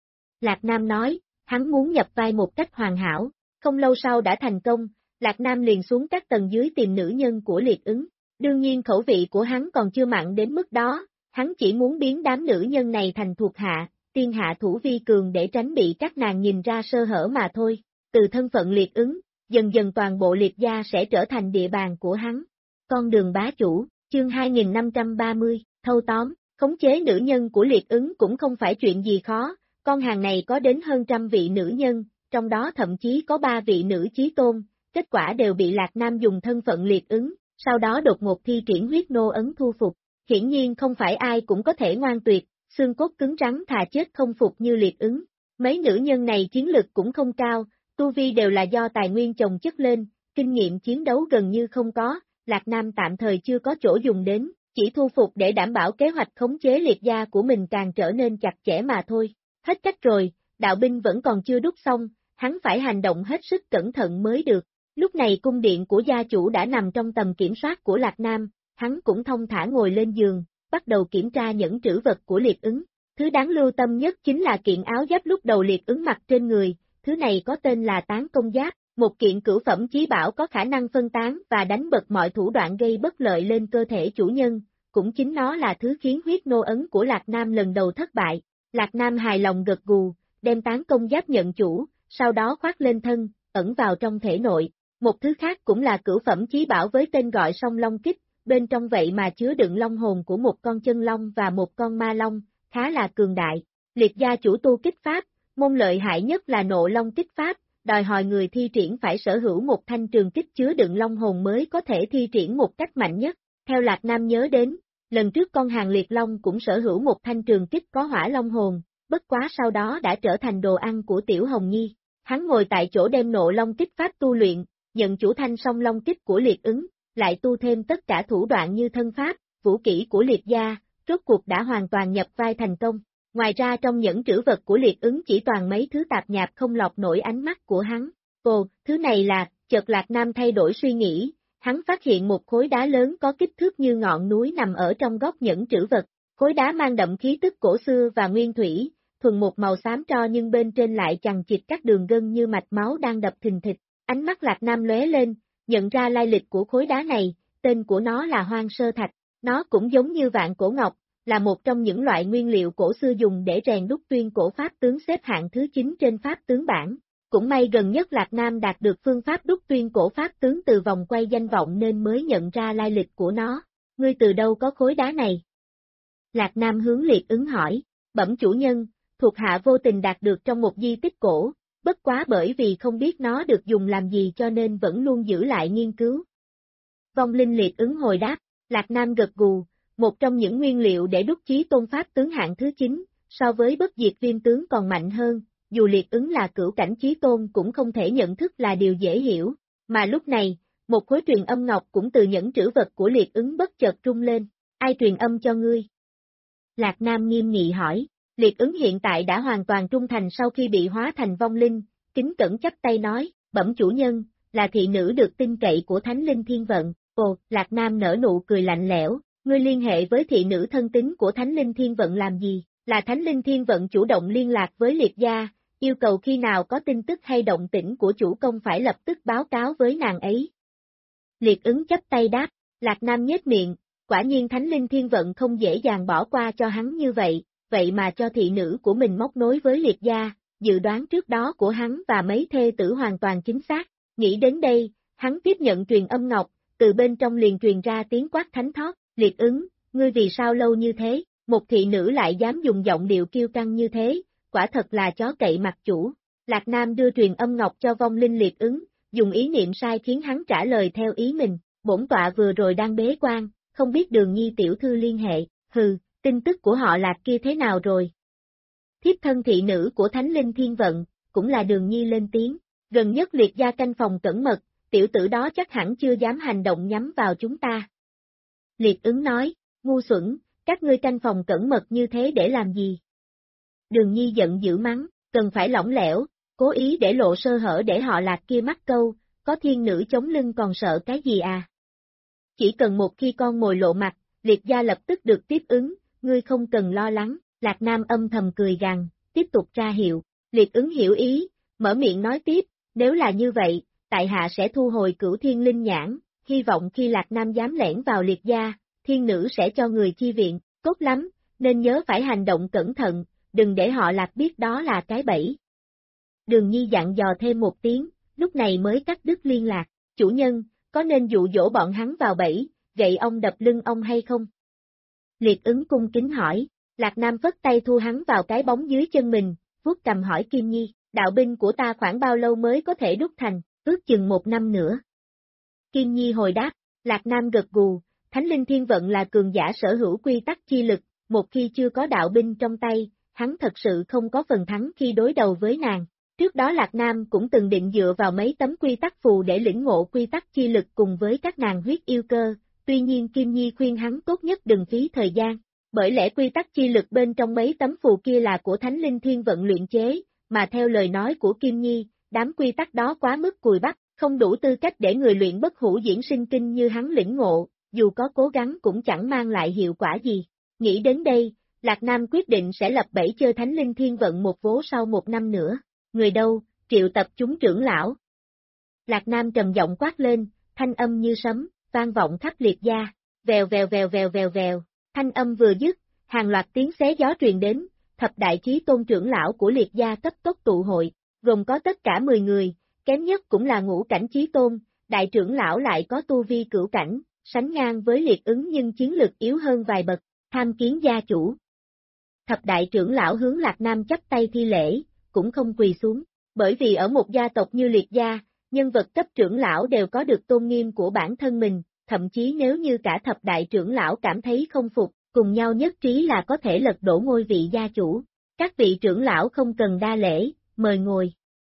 Lạc Nam nói, hắn muốn nhập vai một cách hoàn hảo, không lâu sau đã thành công, Lạc Nam liền xuống các tầng dưới tìm nữ nhân của liệt ứng. Đương nhiên khẩu vị của hắn còn chưa mặn đến mức đó, hắn chỉ muốn biến đám nữ nhân này thành thuộc hạ, tiên hạ thủ vi cường để tránh bị các nàng nhìn ra sơ hở mà thôi. Từ thân phận liệt ứng, dần dần toàn bộ liệt gia sẽ trở thành địa bàn của hắn. Con đường bá chủ, chương 2530, thâu tóm, khống chế nữ nhân của liệt ứng cũng không phải chuyện gì khó, con hàng này có đến hơn trăm vị nữ nhân, trong đó thậm chí có 3 vị nữ chí tôn, kết quả đều bị Lạc Nam dùng thân phận liệt ứng, sau đó đột ngột thi triển huyết nô ấn thu phục. Hiển nhiên không phải ai cũng có thể ngoan tuyệt, xương cốt cứng rắn thà chết không phục như liệt ứng. Mấy nữ nhân này chiến lực cũng không cao, tu vi đều là do tài nguyên chồng chất lên, kinh nghiệm chiến đấu gần như không có, Lạc Nam tạm thời chưa có chỗ dùng đến, chỉ thu phục để đảm bảo kế hoạch khống chế liệt gia của mình càng trở nên chặt chẽ mà thôi. Hết cách rồi, đạo binh vẫn còn chưa đúc xong, hắn phải hành động hết sức cẩn thận mới được. Lúc này cung điện của gia chủ đã nằm trong tầm kiểm soát của Lạc Nam, hắn cũng thông thả ngồi lên giường, bắt đầu kiểm tra những trữ vật của liệt ứng. Thứ đáng lưu tâm nhất chính là kiện áo giáp lúc đầu liệt ứng mặc trên người, thứ này có tên là tán công giáp, một kiện cửu phẩm chí bảo có khả năng phân tán và đánh bật mọi thủ đoạn gây bất lợi lên cơ thể chủ nhân, cũng chính nó là thứ khiến huyết nô ấn của Lạc Nam lần đầu thất bại. Lạc Nam hài lòng gật gù, đem tán công giáp nhận chủ, sau đó khoác lên thân, ẩn vào trong thể nội. Một thứ khác cũng là cửu phẩm chí bảo với tên gọi song long kích, bên trong vậy mà chứa đựng long hồn của một con chân long và một con ma long, khá là cường đại. Liệt gia chủ tu kích pháp, môn lợi hại nhất là nộ long kích pháp, đòi hỏi người thi triển phải sở hữu một thanh trường kích chứa đựng long hồn mới có thể thi triển một cách mạnh nhất. Theo Lạc Nam nhớ đến, lần trước con hàng liệt long cũng sở hữu một thanh trường kích có hỏa long hồn, bất quá sau đó đã trở thành đồ ăn của Tiểu Hồng Nhi. Hắn ngồi tại chỗ đem nộ long kích pháp tu luyện, nhận chủ thanh song long kích của liệt ứng, lại tu thêm tất cả thủ đoạn như thân pháp, vũ kỹ của liệt gia, rốt cuộc đã hoàn toàn nhập vai thành công. Ngoài ra trong những trữ vật của liệt ứng chỉ toàn mấy thứ tạp nhạp không lọt nổi ánh mắt của hắn. Ồ, thứ này là, chợt Lạc Nam thay đổi suy nghĩ, hắn phát hiện một khối đá lớn có kích thước như ngọn núi nằm ở trong góc nhẫn trữ vật. Khối đá mang đậm khí tức cổ xưa và nguyên thủy, thuần một màu xám tro nhưng bên trên lại chằng chịt các đường gân như mạch máu đang đập thình thịch. Ánh mắt Lạc Nam lóe lên, nhận ra lai lịch của khối đá này, tên của nó là Hoang Sơ Thạch, nó cũng giống như vạn cổ ngọc, là một trong những loại nguyên liệu cổ xưa dùng để rèn đúc tuyên cổ pháp tướng xếp hạng thứ 9 trên pháp tướng bảng. Cũng may gần nhất Lạc Nam đạt được phương pháp đúc tuyên cổ pháp tướng từ vòng quay danh vọng nên mới nhận ra lai lịch của nó. Ngươi từ đâu có khối đá này? Lạc Nam hướng liệt ứng hỏi, bẩm chủ nhân, thuộc hạ vô tình đạt được trong một di tích cổ, bất quá bởi vì không biết nó được dùng làm gì cho nên vẫn luôn giữ lại nghiên cứu. Vong linh liệt ứng hồi đáp, Lạc Nam gật gù, một trong những nguyên liệu để đúc chí tôn pháp tướng hạng thứ 9, so với bất diệt viêm tướng còn mạnh hơn, dù liệt ứng là cửu cảnh chí tôn cũng không thể nhận thức là điều dễ hiểu, mà lúc này, một khối truyền âm ngọc cũng từ những trữ vật của liệt ứng bất chợt rung lên, ai truyền âm cho ngươi? Lạc Nam nghiêm nghị hỏi, liệt ứng hiện tại đã hoàn toàn trung thành sau khi bị hóa thành vong linh, kính cẩn chắp tay nói, bẩm chủ nhân, là thị nữ được tin cậy của Thánh Linh Thiên Vận. Ồ, Lạc Nam nở nụ cười lạnh lẽo, ngươi liên hệ với thị nữ thân tín của Thánh Linh Thiên Vận làm gì? Là Thánh Linh Thiên Vận chủ động liên lạc với liệt gia, yêu cầu khi nào có tin tức hay động tĩnh của chủ công phải lập tức báo cáo với nàng ấy. Liệt ứng chắp tay đáp, Lạc Nam nhếch miệng, quả nhiên Thánh Linh Thiên Vận không dễ dàng bỏ qua cho hắn như vậy, vậy mà cho thị nữ của mình móc nối với liệt gia, dự đoán trước đó của hắn và mấy thê tử hoàn toàn chính xác. Nghĩ đến đây, hắn tiếp nhận truyền âm ngọc, từ bên trong liền truyền ra tiếng quát thánh thót, liệt ứng, ngươi vì sao lâu như thế? Một thị nữ lại dám dùng giọng điệu kiêu căng như thế, quả thật là chó cậy mặt chủ. Lạc Nam đưa truyền âm ngọc cho vong linh liệt ứng, dùng ý niệm sai khiến hắn trả lời theo ý mình, bổn tọa vừa rồi đang bế quan, không biết Đường Nhi tiểu thư liên hệ, hừ, tin tức của họ Lạc kia thế nào rồi? Thiếp thân thị nữ của Thánh Linh Thiên Vận, cũng là Đường Nhi lên tiếng, gần nhất liệt gia canh phòng cẩn mật, tiểu tử đó chắc hẳn chưa dám hành động nhắm vào chúng ta. Liệt ứng nói, ngu xuẩn, các ngươi canh phòng cẩn mật như thế để làm gì? Đường Nhi giận dữ mắng, cần phải lỏng lẻo, cố ý để lộ sơ hở để họ Lạc kia mắc câu, có thiên nữ chống lưng còn sợ cái gì à? Chỉ cần một khi con mồi lộ mặt, liệt gia lập tức được tiếp ứng, ngươi không cần lo lắng, Lạc Nam âm thầm cười gằn, tiếp tục ra hiệu, liệt ứng hiểu ý, mở miệng nói tiếp, nếu là như vậy, tại hạ sẽ thu hồi Cửu Thiên Linh Nhãn, hy vọng khi Lạc Nam dám lẻn vào liệt gia, thiên nữ sẽ cho người chi viện, tốt lắm, nên nhớ phải hành động cẩn thận, đừng để họ Lạc biết đó là cái bẫy. Đường Nhi dặn dò thêm một tiếng, lúc này mới cắt đứt liên lạc, chủ nhân, có nên dụ dỗ bọn hắn vào bẫy, gậy ông đập lưng ông hay không? Liệt ứng cung kính hỏi, Lạc Nam vất tay thu hắn vào cái bóng dưới chân mình, vuốt cầm hỏi Kim Nhi, đạo binh của ta khoảng bao lâu mới có thể đúc thành, ước chừng 1 năm nữa. Kim Nhi hồi đáp, Lạc Nam gật gù, Thánh Linh Thiên Vận là cường giả sở hữu quy tắc chi lực, một khi chưa có đạo binh trong tay, hắn thật sự không có phần thắng khi đối đầu với nàng. Trước đó Lạc Nam cũng từng định dựa vào mấy tấm quy tắc phù để lĩnh ngộ quy tắc chi lực cùng với các nàng huyết yêu cơ, tuy nhiên Kim Nhi khuyên hắn tốt nhất đừng phí thời gian, bởi lẽ quy tắc chi lực bên trong mấy tấm phù kia là của Thánh Linh Thiên Vận luyện chế, mà theo lời nói của Kim Nhi, đám quy tắc đó quá mức cùi bắp, không đủ tư cách để người luyện bất hủ diễn sinh kinh như hắn lĩnh ngộ, dù có cố gắng cũng chẳng mang lại hiệu quả gì. Nghĩ đến đây, Lạc Nam quyết định sẽ lập bẫy chơi Thánh Linh Thiên Vận một vố sau 1 năm nữa. Người đâu, triệu tập chúng trưởng lão. Lạc Nam trầm giọng quát lên, thanh âm như sấm, vang vọng khắp liệt gia, vèo vèo vèo vèo vèo vèo, thanh âm vừa dứt, hàng loạt tiếng xé gió truyền đến, thập đại chí tôn trưởng lão của liệt gia cấp tốc tụ hội, gồm có tất cả 10 người, kém nhất cũng là ngũ cảnh chí tôn, đại trưởng lão lại có tu vi cửu cảnh, sánh ngang với liệt ứng nhưng chiến lực yếu hơn vài bậc, tham kiến gia chủ. Thập đại trưởng lão hướng Lạc Nam chắp tay thi lễ, cũng không quỳ xuống, bởi vì ở một gia tộc như liệt gia, nhân vật cấp trưởng lão đều có được tôn nghiêm của bản thân mình, thậm chí nếu như cả thập đại trưởng lão cảm thấy không phục, cùng nhau nhất trí là có thể lật đổ ngôi vị gia chủ. Các vị trưởng lão không cần đa lễ, mời ngồi.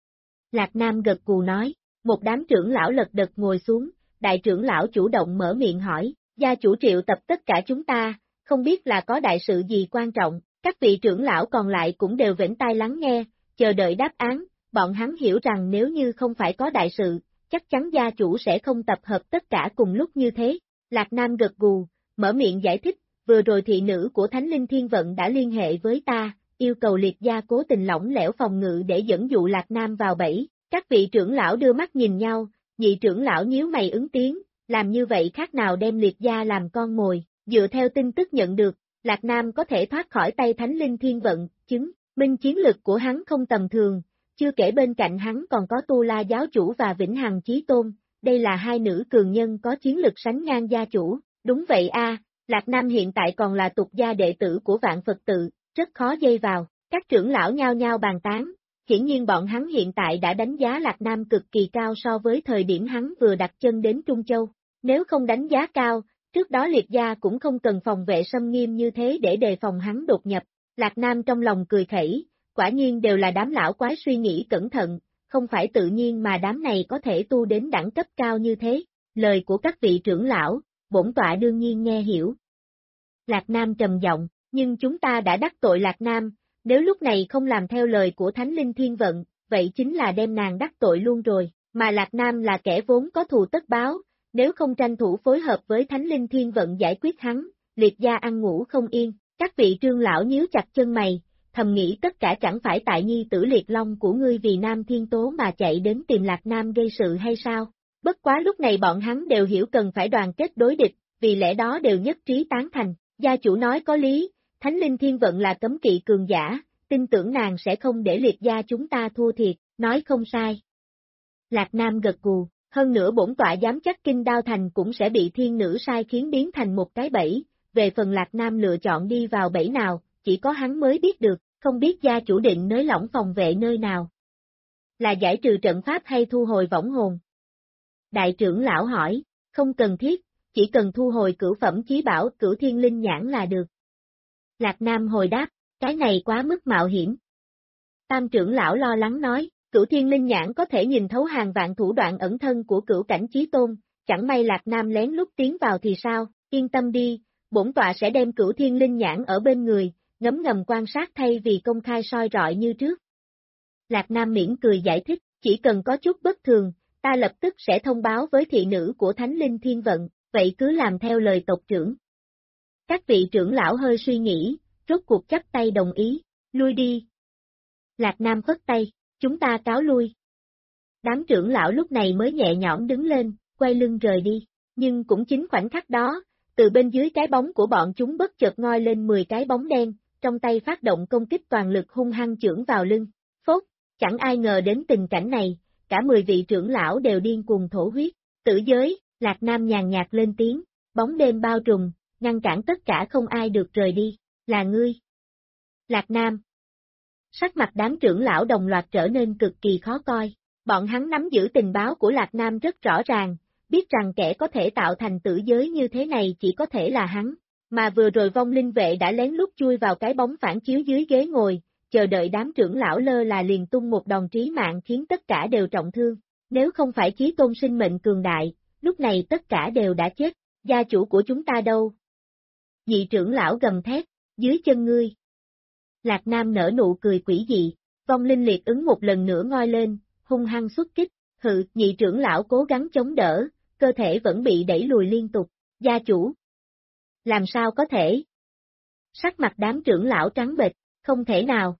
Lạc Nam gật gù nói, một đám trưởng lão lật đật ngồi xuống, đại trưởng lão chủ động mở miệng hỏi, gia chủ triệu tập tất cả chúng ta, không biết là có đại sự gì quan trọng, các vị trưởng lão còn lại cũng đều vểnh tai lắng nghe, chờ đợi đáp án, bọn hắn hiểu rằng nếu như không phải có đại sự, chắc chắn gia chủ sẽ không tập hợp tất cả cùng lúc như thế. Lạc Nam gật gù, mở miệng giải thích, vừa rồi thị nữ của Thánh Linh Thiên Vận đã liên hệ với ta, yêu cầu liệt gia cố tình lỏng lẻo phòng ngự để dẫn dụ Lạc Nam vào bẫy. Các vị trưởng lão đưa mắt nhìn nhau, nhị trưởng lão nhíu mày ứng tiếng, làm như vậy khác nào đem liệt gia làm con mồi, dựa theo tin tức nhận được, Lạc Nam có thể thoát khỏi tay Thánh Linh Thiên Vận, chứng minh chiến lực của hắn không tầm thường, chưa kể bên cạnh hắn còn có Tu La giáo chủ và Vĩnh Hằng Chí Tôn, đây là hai nữ cường nhân có chiến lực sánh ngang gia chủ, đúng vậy a, Lạc Nam hiện tại còn là tục gia đệ tử của Vạn Phật Tự, rất khó dây vào, các trưởng lão nhao nhao bàn tán, hiển nhiên bọn hắn hiện tại đã đánh giá Lạc Nam cực kỳ cao so với thời điểm hắn vừa đặt chân đến Trung Châu, nếu không đánh giá cao, trước đó liệt gia cũng không cần phòng vệ xâm nghiêm như thế để đề phòng hắn đột nhập, Lạc Nam trong lòng cười khẩy, quả nhiên đều là đám lão quái suy nghĩ cẩn thận, không phải tự nhiên mà đám này có thể tu đến đẳng cấp cao như thế, lời của các vị trưởng lão, bổn tọa đương nhiên nghe hiểu. Lạc Nam trầm giọng, nhưng chúng ta đã đắc tội Lạc Nam, nếu lúc này không làm theo lời của Thánh Linh Thiên Vận, vậy chính là đem nàng đắc tội luôn rồi, mà Lạc Nam là kẻ vốn có thù tất báo, nếu không tranh thủ phối hợp với Thánh Linh Thiên Vận giải quyết hắn, liệt gia ăn ngủ không yên, các vị trương lão nhíu chặt chân mày, thầm nghĩ tất cả chẳng phải tại nhi tử liệt long của ngươi vì Nam Thiên Tố mà chạy đến tìm Lạc Nam gây sự hay sao? Bất quá lúc này bọn hắn đều hiểu cần phải đoàn kết đối địch, vì lẽ đó đều nhất trí tán thành, gia chủ nói có lý, Thánh Linh Thiên Vận là cấm kỵ cường giả, tin tưởng nàng sẽ không để liệt gia chúng ta thua thiệt, nói không sai. Lạc Nam gật gù, hơn nữa bổn tọa dám chắc Kinh Đao Thành cũng sẽ bị thiên nữ sai khiến biến thành một cái bẫy, về phần Lạc Nam lựa chọn đi vào bẫy nào, chỉ có hắn mới biết được, không biết gia chủ định nới lỏng phòng vệ nơi nào. Là giải trừ trận pháp hay thu hồi võng hồn? Đại trưởng lão hỏi, không cần thiết, chỉ cần thu hồi cửu phẩm chí bảo Cửu Thiên Linh Nhãn là được. Lạc Nam hồi đáp, cái này quá mức mạo hiểm. Tam trưởng lão lo lắng nói, Cửu Thiên Linh Nhãn có thể nhìn thấu hàng vạn thủ đoạn ẩn thân của cửu cảnh chí tôn, chẳng may Lạc Nam lén lút tiến vào thì sao, yên tâm đi, bổn tọa sẽ đem Cửu Thiên Linh Nhãn ở bên người, ngấm ngầm quan sát thay vì công khai soi rọi như trước. Lạc Nam mỉm cười giải thích, chỉ cần có chút bất thường, ta lập tức sẽ thông báo với thị nữ của Thánh Linh Thiên Vận, vậy cứ làm theo lời tộc trưởng. Các vị trưởng lão hơi suy nghĩ, rốt cuộc chắp tay đồng ý, lui đi. Lạc Nam phất tay, chúng ta cáo lui. Đám trưởng lão lúc này mới nhẹ nhõm đứng lên, quay lưng rời đi, nhưng cũng chính khoảnh khắc đó, từ bên dưới cái bóng của bọn chúng bất chợt ngoi lên 10 cái bóng đen, trong tay phát động công kích toàn lực hung hăng chưởng vào lưng. Phốt, chẳng ai ngờ đến tình cảnh này, cả 10 vị trưởng lão đều điên cuồng thổ huyết. Tử giới, Lạc Nam nhàn nhạt lên tiếng, bóng đêm bao trùm, ngăn cản tất cả không ai được rời đi, là ngươi. Lạc Nam. Sắc mặt đám trưởng lão đồng loạt trở nên cực kỳ khó coi, bọn hắn nắm giữ tình báo của Lạc Nam rất rõ ràng, biết rằng kẻ có thể tạo thành tử giới như thế này chỉ có thể là hắn, mà vừa rồi vong linh vệ đã lén lút chui vào cái bóng phản chiếu dưới ghế ngồi, chờ đợi đám trưởng lão lơ là liền tung một đòn trí mạng khiến tất cả đều trọng thương, nếu không phải Chí Tôn sinh mệnh cường đại, lúc này tất cả đều đã chết, gia chủ của chúng ta đâu? Nhị trưởng lão gầm thét, dưới chân ngươi. Lạc Nam nở nụ cười quỷ dị, vong linh liệt ứng một lần nữa ngoi lên, hung hăng xuất kích, hự, nhị trưởng lão cố gắng chống đỡ, cơ thể vẫn bị đẩy lùi liên tục, gia chủ. Làm sao có thể? Sắc mặt đám trưởng lão trắng bệch, không thể nào.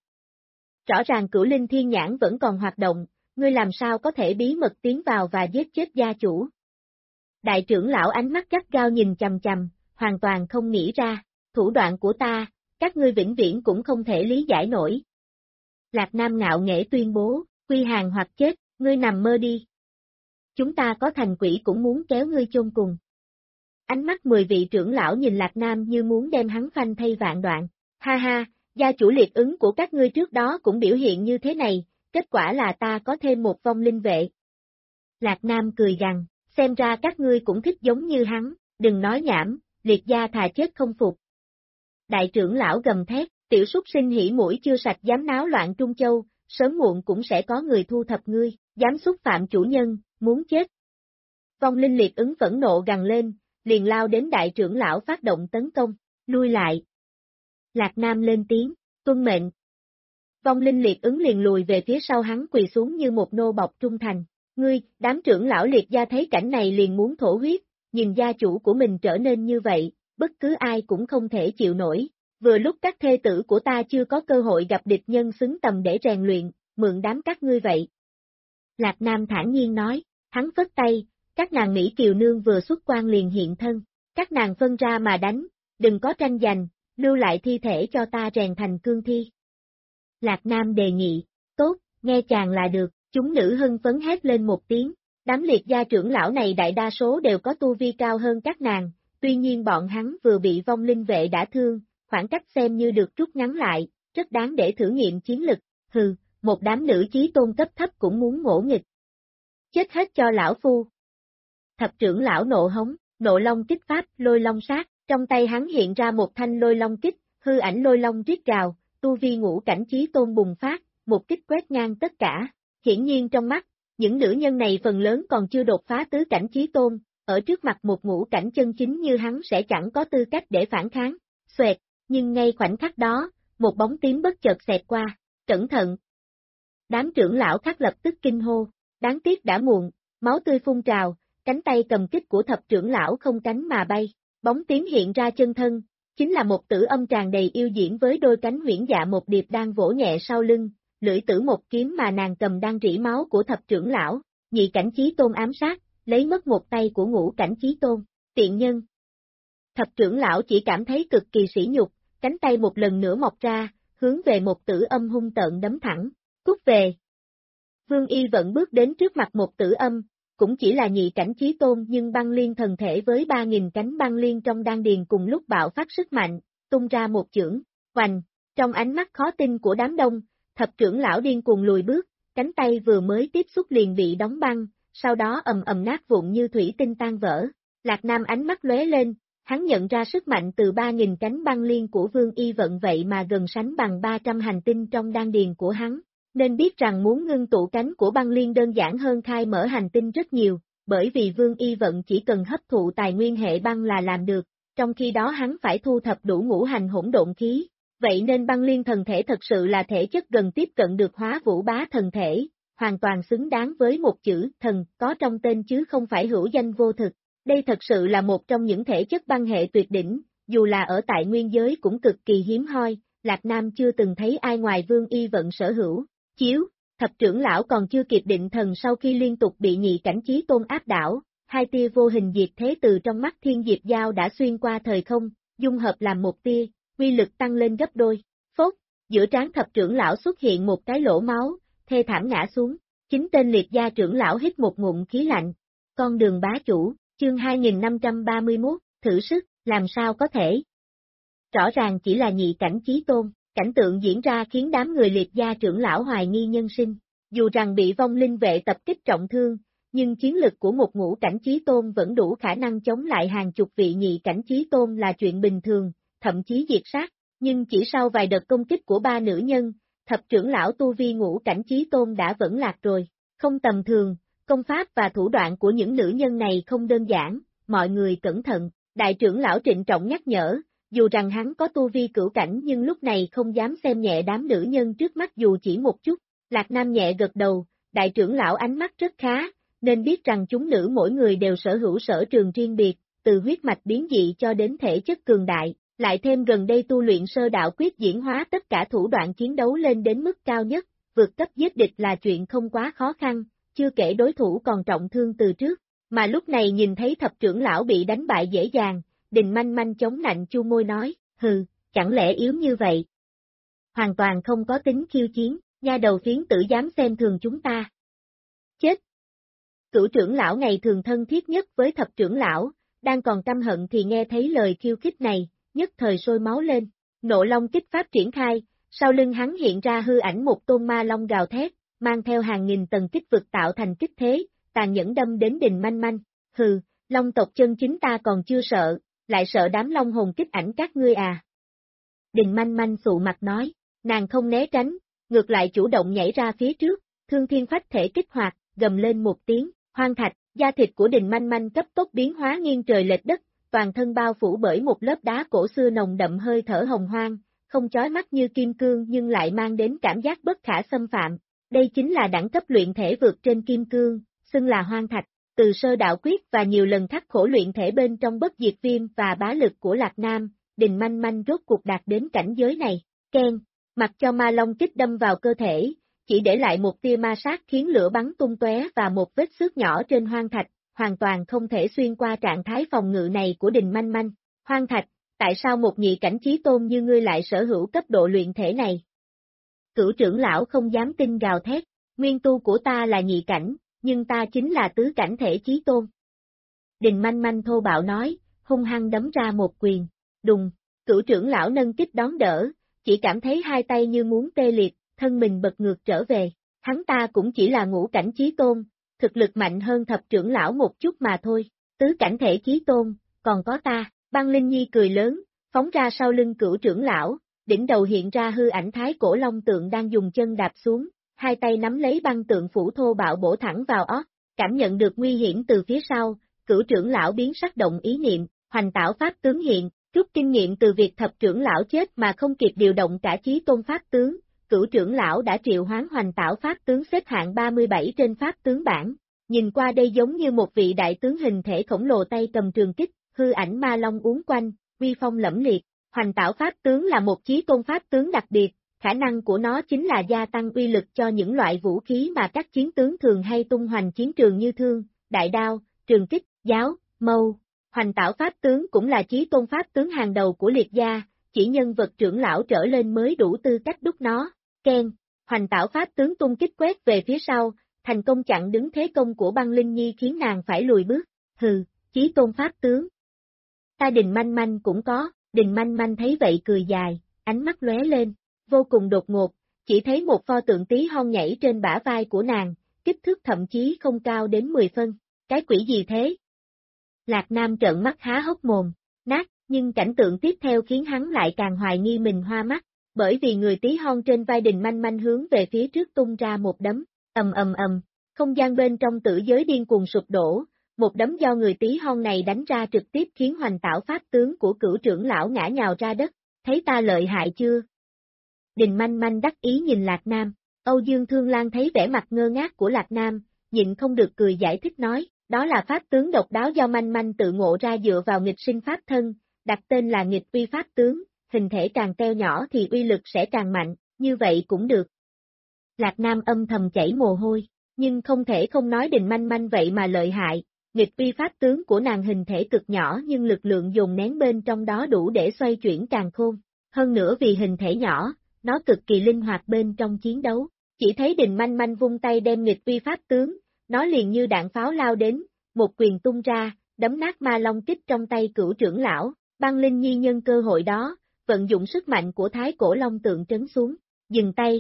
Rõ ràng Cửu Linh Thiên Nhãn vẫn còn hoạt động, ngươi làm sao có thể bí mật tiến vào và giết chết gia chủ? Đại trưởng lão ánh mắt gắt gao nhìn chằm chằm, hoàn toàn không nghĩ ra, thủ đoạn của ta, các ngươi vĩnh viễn cũng không thể lý giải nổi. Lạc Nam ngạo nghễ tuyên bố, quy hàng hoặc chết, ngươi nằm mơ đi. Chúng ta có thành quỷ cũng muốn kéo ngươi chôn cùng. Ánh mắt 10 vị trưởng lão nhìn Lạc Nam như muốn đem hắn phanh thay vạn đoạn. Ha ha, gia chủ liệt ứng của các ngươi trước đó cũng biểu hiện như thế này, kết quả là ta có thêm một vong linh vệ. Lạc Nam cười gằn, xem ra các ngươi cũng thích giống như hắn, đừng nói nhảm, liệt gia thà chết không phục. Đại trưởng lão gầm thét, tiểu súc sinh hỉ mũi chưa sạch dám náo loạn Trung Châu, sớm muộn cũng sẽ có người thu thập ngươi, dám xúc phạm chủ nhân, muốn chết. Vong linh liệt ứng phẫn nộ gằn lên, liền lao đến đại trưởng lão phát động tấn công, lui lại. Lạc Nam lên tiếng, tuân mệnh. Vong linh liệt ứng liền lùi về phía sau hắn quỳ xuống như một nô bộc trung thành. Ngươi, đám trưởng lão liệt gia thấy cảnh này liền muốn thổ huyết, nhìn gia chủ của mình trở nên như vậy, bất cứ ai cũng không thể chịu nổi. Vừa lúc các thê tử của ta chưa có cơ hội gặp địch nhân xứng tầm để rèn luyện, mượn đám các ngươi vậy. Lạc Nam thản nhiên nói, hắn phất tay, các nàng Mỹ Kiều Nương vừa xuất quan liền hiện thân, các nàng phân ra mà đánh, đừng có tranh giành, lưu lại thi thể cho ta rèn thành cương thi. Lạc Nam đề nghị, tốt, nghe chàng là được, chúng nữ hưng phấn hét lên một tiếng, đám liệt gia trưởng lão này đại đa số đều có tu vi cao hơn các nàng, tuy nhiên bọn hắn vừa bị vong linh vệ đã thương, khoảng cách xem như được rút ngắn lại, rất đáng để thử nghiệm chiến lực, hừ, một đám nữ chí tôn cấp thấp cũng muốn ngỗ nghịch. Chết hết cho lão phu. Thập trưởng lão nộ hống, nộ long kích pháp, lôi long sát, trong tay hắn hiện ra một thanh lôi long kích, hư ảnh lôi long rít gào, tu vi ngũ cảnh chí tôn bùng phát, một kích quét ngang tất cả, hiển nhiên trong mắt, những nữ nhân này phần lớn còn chưa đột phá tứ cảnh chí tôn, ở trước mặt một ngũ cảnh chân chính như hắn sẽ chẳng có tư cách để phản kháng, xoẹt, nhưng ngay khoảnh khắc đó, một bóng tím bất chợt xẹt qua, cẩn thận. Đám trưởng lão khác lập tức kinh hô, đáng tiếc đã muộn, máu tươi phun trào, cánh tay cầm kích của thập trưởng lão không cánh mà bay, bóng tím hiện ra chân thân, chính là một tử âm tràn đầy yêu diễm với đôi cánh huyễn dạ một điệp đang vỗ nhẹ sau lưng, lưỡi tử một kiếm mà nàng cầm đang rỉ máu của thập trưởng lão, nhị cảnh chí tôn ám sát, lấy mất một tay của ngũ cảnh chí tôn, tiện nhân. Thập trưởng lão chỉ cảm thấy cực kỳ sỉ nhục, cánh tay một lần nữa mọc ra, hướng về một tử âm hung tợn đấm thẳng, cút về. Vương Y vẫn bước đến trước mặt một tử âm, cũng chỉ là nhị cảnh chí tôn nhưng băng liên thần thể với 3.000 cánh băng liên trong đan điền cùng lúc bạo phát sức mạnh, tung ra một chưởng, hoành, trong ánh mắt khó tin của đám đông, thập trưởng lão điên cuồng lùi bước, cánh tay vừa mới tiếp xúc liền bị đóng băng, sau đó ầm ầm nát vụn như thủy tinh tan vỡ. Lạc Nam ánh mắt lóe lên, hắn nhận ra sức mạnh từ 3.000 cánh băng liên của Vương Y Vận vậy mà gần sánh bằng 300 hành tinh trong đan điền của hắn, nên biết rằng muốn ngưng tụ cánh của băng liên đơn giản hơn khai mở hành tinh rất nhiều, bởi vì Vương Y Vận chỉ cần hấp thụ tài nguyên hệ băng là làm được, trong khi đó hắn phải thu thập đủ ngũ hành hỗn độn khí, vậy nên băng liên thần thể thật sự là thể chất gần tiếp cận được Hóa Vũ Bá thần thể, hoàn toàn xứng đáng với một chữ thần có trong tên chứ không phải hữu danh vô thực. Đây thật sự là một trong những thể chất băng hệ tuyệt đỉnh, dù là ở tại nguyên giới cũng cực kỳ hiếm hoi, Lạc Nam chưa từng thấy ai ngoài Vương Y Vận sở hữu. Chiếu, thập trưởng lão còn chưa kịp định thần sau khi liên tục bị nhị cảnh chí tôn áp đảo, hai tia vô hình diệt thế từ trong mắt Thiên Diệp Giao đã xuyên qua thời không, dung hợp làm một tia, uy lực tăng lên gấp đôi. Phốt, giữa trán thập trưởng lão xuất hiện một cái lỗ máu, thê thảm ngã xuống, chính tên liệt gia trưởng lão hít một ngụm khí lạnh. Con đường bá chủ, chương 2531, thử sức, làm sao có thể? Rõ ràng chỉ là nhị cảnh chí tôn. Cảnh tượng diễn ra khiến đám người liệt gia trưởng lão hoài nghi nhân sinh, dù rằng bị vong linh vệ tập kích trọng thương, nhưng chiến lực của một ngũ cảnh chí tôn vẫn đủ khả năng chống lại hàng chục vị nhị cảnh chí tôn là chuyện bình thường, thậm chí diệt sát, nhưng chỉ sau vài đợt công kích của ba nữ nhân, thập trưởng lão tu vi ngũ cảnh chí tôn đã vẫn lạc rồi, không tầm thường, công pháp và thủ đoạn của những nữ nhân này không đơn giản, mọi người cẩn thận, đại trưởng lão trịnh trọng nhắc nhở. Dù rằng hắn có tu vi cửu cảnh nhưng lúc này không dám xem nhẹ đám nữ nhân trước mắt dù chỉ một chút, Lạc Nam nhẹ gật đầu, đại trưởng lão ánh mắt rất khá, nên biết rằng chúng nữ mỗi người đều sở hữu sở trường riêng biệt, từ huyết mạch biến dị cho đến thể chất cường đại, lại thêm gần đây tu luyện sơ đạo quyết diễn hóa tất cả thủ đoạn chiến đấu lên đến mức cao nhất, vượt cấp giết địch là chuyện không quá khó khăn, chưa kể đối thủ còn trọng thương từ trước, mà lúc này nhìn thấy thập trưởng lão bị đánh bại dễ dàng. Đình Manh Manh chống nạnh chu môi nói, hừ, chẳng lẽ yếu như vậy? Hoàn toàn không có tính khiêu chiến, nha đầu phiến tử dám xem thường chúng ta. Chết! Cửu trưởng lão ngày thường thân thiết nhất với thập trưởng lão, đang còn căm hận thì nghe thấy lời khiêu khích này, nhất thời sôi máu lên, nộ long kích pháp triển khai, sau lưng hắn hiện ra hư ảnh một tôn ma long gào thét, mang theo hàng nghìn tầng kích vực tạo thành kích thế, tàn nhẫn đâm đến Đình Manh Manh, hừ, long tộc chân chính ta còn chưa sợ. Lại sợ đám long hồn kích ảnh các ngươi à? Đình Manh Manh sụ mặt nói, nàng không né tránh, ngược lại chủ động nhảy ra phía trước, thương thiên phách thể kích hoạt, gầm lên một tiếng, hoang thạch, da thịt của Đình Manh Manh cấp tốc biến hóa nghiêng trời lệch đất, toàn thân bao phủ bởi một lớp đá cổ xưa nồng đậm hơi thở hồng hoang, không chói mắt như kim cương nhưng lại mang đến cảm giác bất khả xâm phạm. Đây chính là đẳng cấp luyện thể vượt trên kim cương, xưng là hoang thạch. Từ sơ đạo quyết và nhiều lần khắc khổ luyện thể bên trong bất diệt viêm và bá lực của Lạc Nam, Đình Manh Manh rốt cuộc đạt đến cảnh giới này, keng, mặc cho ma long kích đâm vào cơ thể, chỉ để lại một tia ma sát khiến lửa bắn tung tóe và một vết xước nhỏ trên hoang thạch, hoàn toàn không thể xuyên qua trạng thái phòng ngự này của Đình Manh Manh. Hoang thạch, tại sao một nhị cảnh chí tôn như ngươi lại sở hữu cấp độ luyện thể này? Cửu trưởng lão không dám tin gào thét, nguyên tu của ta là nhị cảnh. Nhưng ta chính là tứ cảnh thể chí tôn. Đình Manh Manh thô bạo nói, hung hăng đấm ra một quyền, đùng, cửu trưởng lão nâng kích đón đỡ, chỉ cảm thấy hai tay như muốn tê liệt, thân mình bật ngược trở về, hắn ta cũng chỉ là ngũ cảnh chí tôn, thực lực mạnh hơn thập trưởng lão một chút mà thôi, tứ cảnh thể chí tôn, còn có ta, băng Linh Nhi cười lớn, phóng ra sau lưng cửu trưởng lão, đỉnh đầu hiện ra hư ảnh thái cổ long tượng đang dùng chân đạp xuống. Hai tay nắm lấy băng tượng phủ thô bạo bổ thẳng vào óc, cảm nhận được nguy hiểm từ phía sau, cửu trưởng lão biến sắc động ý niệm, hoành tảo pháp tướng hiện, rút kinh nghiệm từ việc thập trưởng lão chết mà không kịp điều động cả chí tôn pháp tướng, cửu trưởng lão đã triệu hoán hoành tảo pháp tướng xếp hạng 37 trên pháp tướng bảng, nhìn qua đây giống như một vị đại tướng hình thể khổng lồ tay cầm trường kích, hư ảnh ma long uốn quanh, uy phong lẫm liệt, hoành tảo pháp tướng là một chí tôn pháp tướng đặc biệt. Khả năng của nó chính là gia tăng uy lực cho những loại vũ khí mà các chiến tướng thường hay tung hoành chiến trường như thương, đại đao, trường kích, giáo, mâu. Hoành tảo pháp tướng cũng là chí tôn pháp tướng hàng đầu của liệt gia, chỉ nhân vật trưởng lão trở lên mới đủ tư cách đúc nó. Ken, hoành tảo pháp tướng tung kích quét về phía sau, thành công chặn đứng thế công của Băng Linh Nhi khiến nàng phải lùi bước. Hừ, chí tôn pháp tướng. Ta Đình Manh Manh cũng có. Đình Manh Manh thấy vậy cười dài, ánh mắt lóe lên, vô cùng đột ngột, chỉ thấy một pho tượng tí hon nhảy trên bả vai của nàng, kích thước thậm chí không cao đến 10 phân. Cái quỷ gì thế? Lạc Nam trợn mắt há hốc mồm, nát, nhưng cảnh tượng tiếp theo khiến hắn lại càng hoài nghi mình hoa mắt, bởi vì người tí hon trên vai Đình Manh Manh hướng về phía trước tung ra một đấm, ầm ầm ầm, không gian bên trong tử giới điên cuồng sụp đổ, một đấm do người tí hon này đánh ra trực tiếp khiến hoành tảo pháp tướng của Cửu trưởng lão ngã nhào ra đất, thấy ta lợi hại chưa? Đình Manh Manh đắc ý nhìn Lạc Nam, Âu Dương Thương Lan thấy vẻ mặt ngơ ngác của Lạc Nam, nhịn không được cười giải thích nói, đó là pháp tướng độc đáo do Manh Manh tự ngộ ra dựa vào nghịch sinh pháp thân, đặt tên là nghịch uy pháp tướng, hình thể càng teo nhỏ thì uy lực sẽ càng mạnh, như vậy cũng được. Lạc Nam âm thầm chảy mồ hôi, nhưng không thể không nói Đình Manh Manh vậy mà lợi hại, nghịch uy pháp tướng của nàng hình thể cực nhỏ nhưng lực lượng dồn nén bên trong đó đủ để xoay chuyển càn khôn, hơn nữa vì hình thể nhỏ, nó cực kỳ linh hoạt bên trong chiến đấu, chỉ thấy Đình Manh Manh vung tay đem nghịch uy pháp tướng, nó liền như đạn pháo lao đến, một quyền tung ra, đấm nát ma long kích trong tay Cửu trưởng lão, Băng Linh Nhi nhân cơ hội đó, vận dụng sức mạnh của Thái Cổ Long tượng trấn xuống, dừng tay.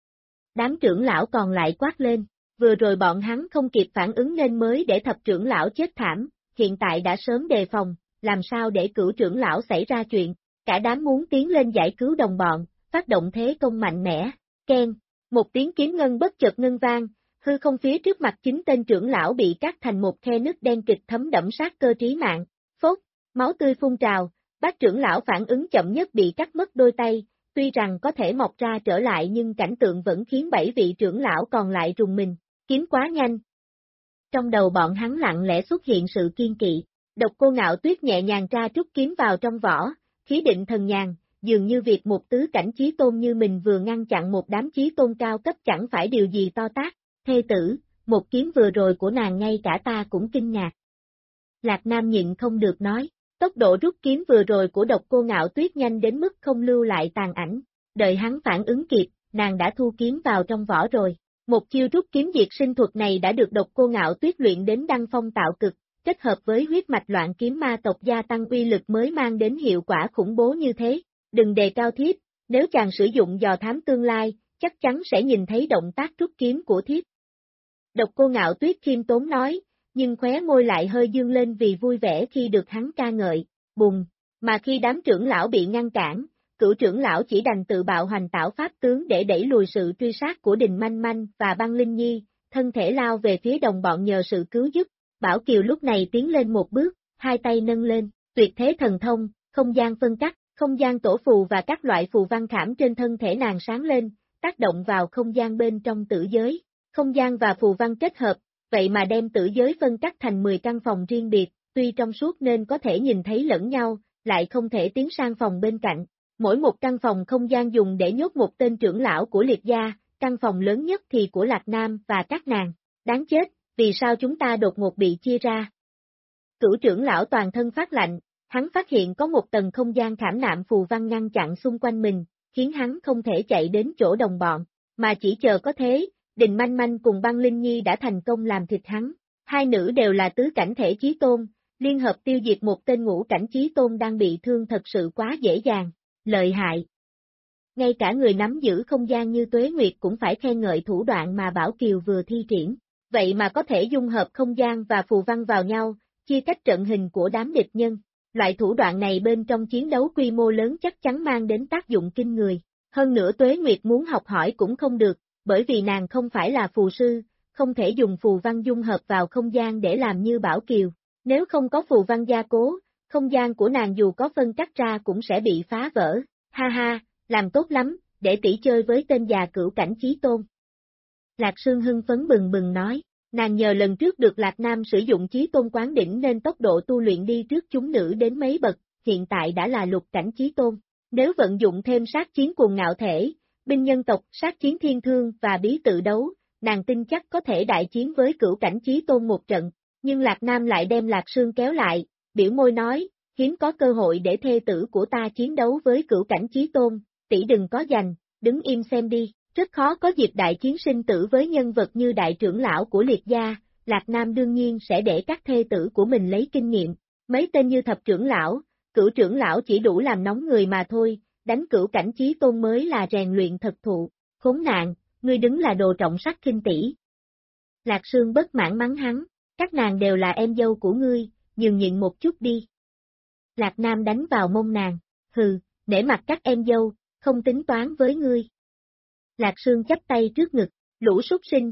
Đám trưởng lão còn lại quát lên, vừa rồi bọn hắn không kịp phản ứng nên mới để thập trưởng lão chết thảm, hiện tại đã sớm đề phòng, làm sao để Cửu trưởng lão xảy ra chuyện, cả đám muốn tiến lên giải cứu đồng bọn, phát động thế công mạnh mẽ, keng, một tiếng kiếm ngân bất chợt ngân vang, hư không phía trước mặt chính tên trưởng lão bị cắt thành một khe nứt đen kịch thấm đẫm sát cơ trí mạng, phốt, máu tươi phun trào, bác trưởng lão phản ứng chậm nhất bị cắt mất đôi tay, tuy rằng có thể mọc ra trở lại nhưng cảnh tượng vẫn khiến 7 vị trưởng lão còn lại rùng mình, kiếm quá nhanh. Trong đầu bọn hắn lặng lẽ xuất hiện sự kiên kỵ, Độc Cô Ngạo Tuyết nhẹ nhàng tra trút kiếm vào trong vỏ, khí định thần nhàn, dường như việc một tứ cảnh chí tôn như mình vừa ngăn chặn một đám chí tôn cao cấp chẳng phải điều gì to tát, thê tử, một kiếm vừa rồi của nàng ngay cả ta cũng kinh ngạc. Lạc Nam nhịn không được nói, tốc độ rút kiếm vừa rồi của Độc Cô Ngạo Tuyết nhanh đến mức không lưu lại tàn ảnh, đợi hắn phản ứng kịp, nàng đã thu kiếm vào trong vỏ rồi. Một chiêu rút kiếm diệt sinh thuật này đã được Độc Cô Ngạo Tuyết luyện đến đăng phong tạo cực, kết hợp với huyết mạch loạn kiếm ma tộc gia tăng uy lực mới mang đến hiệu quả khủng bố như thế. Đừng đề cao thiếp, nếu chàng sử dụng dò thám tương lai, chắc chắn sẽ nhìn thấy động tác rút kiếm của thiếp. Độc Cô Ngạo Tuyết khiêm tốn nói, nhưng khóe môi lại hơi dương lên vì vui vẻ khi được hắn ca ngợi, bùng, mà khi đám trưởng lão bị ngăn cản, Cửu trưởng lão chỉ đành tự bạo hoành tảo pháp tướng để đẩy lùi sự truy sát của Đình Manh Manh và Băng Linh Nhi, thân thể lao về phía đồng bọn nhờ sự cứu giúp. Bảo Kiều lúc này tiến lên một bước, hai tay nâng lên, tuyệt thế thần thông, không gian phân cắt, không gian tổ phù và các loại phù văn khảm trên thân thể nàng sáng lên, tác động vào không gian bên trong tử giới. Không gian và phù văn kết hợp, vậy mà đem tử giới phân cắt thành 10 căn phòng riêng biệt, tuy trong suốt nên có thể nhìn thấy lẫn nhau, lại không thể tiến sang phòng bên cạnh. Mỗi một căn phòng không gian dùng để nhốt một tên trưởng lão của liệt gia, căn phòng lớn nhất thì của Lạc Nam và các nàng. Đáng chết, vì sao chúng ta đột ngột bị chia ra? Cửu trưởng lão toàn thân phát lạnh, hắn phát hiện có một tầng không gian khảm nạm phù văn ngăn chặn xung quanh mình, khiến hắn không thể chạy đến chỗ đồng bọn, mà chỉ chờ có thế, Đình Manh Manh cùng Băng Linh Nhi đã thành công làm thịt hắn. Hai nữ đều là tứ cảnh thể chí tôn, liên hợp tiêu diệt một tên ngũ cảnh chí tôn đang bị thương thật sự quá dễ dàng. Lợi hại. Ngay cả người nắm giữ không gian như Tuế Nguyệt cũng phải khen ngợi thủ đoạn mà Bảo Kiều vừa thi triển, vậy mà có thể dung hợp không gian và phù văn vào nhau, chia cách trận hình của đám địch nhân. Loại thủ đoạn này bên trong chiến đấu quy mô lớn chắc chắn mang đến tác dụng kinh người. Hơn nữa Tuế Nguyệt muốn học hỏi cũng không được, bởi vì nàng không phải là phù sư, không thể dùng phù văn dung hợp vào không gian để làm như Bảo Kiều. Nếu không có phù văn gia cố, không gian của nàng dù có phân cắt ra cũng sẽ bị phá vỡ. Ha ha, làm tốt lắm, để tỷ chơi với tên già cửu cảnh chí tôn. Lạc Sương hưng phấn bừng bừng nói, nàng nhờ lần trước được Lạc Nam sử dụng chí tôn quán đỉnh nên tốc độ tu luyện đi trước chúng nữ đến mấy bậc, hiện tại đã là lục cảnh chí tôn. Nếu vận dụng thêm sát chiến cuồng ngạo thể, binh nhân tộc, sát chiến thiên thương và bí tự đấu, nàng tin chắc có thể đại chiến với cửu cảnh chí tôn một trận, nhưng Lạc Nam lại đem Lạc Sương kéo lại, biểu môi nói, hiếm có cơ hội để thê tử của ta chiến đấu với cửu cảnh chí tôn, tỷ đừng có giành, đứng im xem đi, Rất khó có dịp đại chiến sinh tử với nhân vật như đại trưởng lão của Liệt gia, Lạc Nam đương nhiên sẽ để các thê tử của mình lấy kinh nghiệm. Mấy tên như thập trưởng lão, cửu trưởng lão chỉ đủ làm nóng người mà thôi, đánh cửu cảnh chí tôn mới là rèn luyện thật thụ. Khốn nạn, ngươi đứng là đồ trọng sắc khinh tỷ. Lạc Sương bất mãn mắng hắn, các nàng đều là em dâu của ngươi, nhường nhịn một chút đi. Lạc Nam đánh vào mông nàng, hừ, nể mặt các em dâu, không tính toán với ngươi. Lạc Sương chắp tay trước ngực, lũ súc sinh.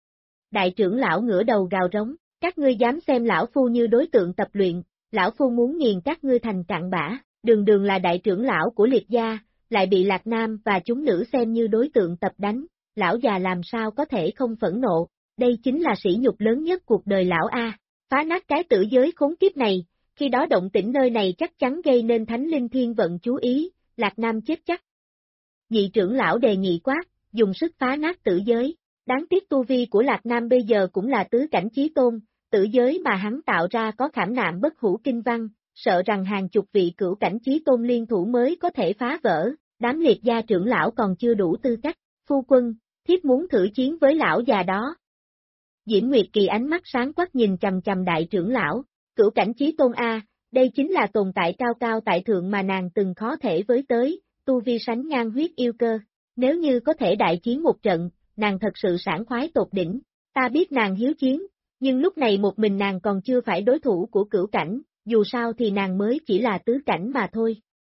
Đại trưởng lão ngửa đầu gào rống, các ngươi dám xem lão phu như đối tượng tập luyện, lão phu muốn nghiền các ngươi thành cặn bã, đường đường là đại trưởng lão của Liệt gia, lại bị Lạc Nam và chúng nữ xem như đối tượng tập đánh, lão già làm sao có thể không phẫn nộ, đây chính là sỉ nhục lớn nhất cuộc đời lão A, phá nát cái tử giới khốn kiếp này, khi đó động tĩnh nơi này chắc chắn gây nên Thánh Linh Thiên Vận chú ý, Lạc Nam chết chắc. Nhị trưởng lão đề nghị quát, dùng sức phá nát tử giới, đáng tiếc tu vi của Lạc Nam bây giờ cũng là tứ cảnh chí tôn, tử giới mà hắn tạo ra có khảm nạm bất hủ kinh văn, sợ rằng hàng chục vị cửu cảnh chí tôn liên thủ mới có thể phá vỡ, đám Liệt gia trưởng lão còn chưa đủ tư cách, phu quân, thiếp muốn thử chiến với lão già đó. Diễm Nguyệt Kỳ ánh mắt sáng quắc nhìn chầm chầm đại trưởng lão, cửu cảnh chí tôn A, đây chính là tồn tại cao cao tại thượng mà nàng từng khó thể với tới, tu vi sánh ngang huyết yêu cơ, nếu như có thể đại chiến một trận, nàng thật sự sảng khoái tột đỉnh, ta biết nàng hiếu chiến, nhưng lúc này một mình nàng còn chưa phải đối thủ của cửu cảnh, dù sao thì nàng mới chỉ là tứ cảnh mà thôi.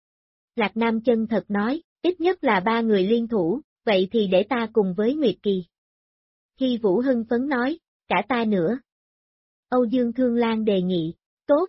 Lạc Nam chân thật nói, ít nhất là 3 người liên thủ, vậy thì để ta cùng với Nguyệt Kỳ. Hy Vũ hưng phấn nói, cả ta nữa. Âu Dương Thương Lan đề nghị, tốt.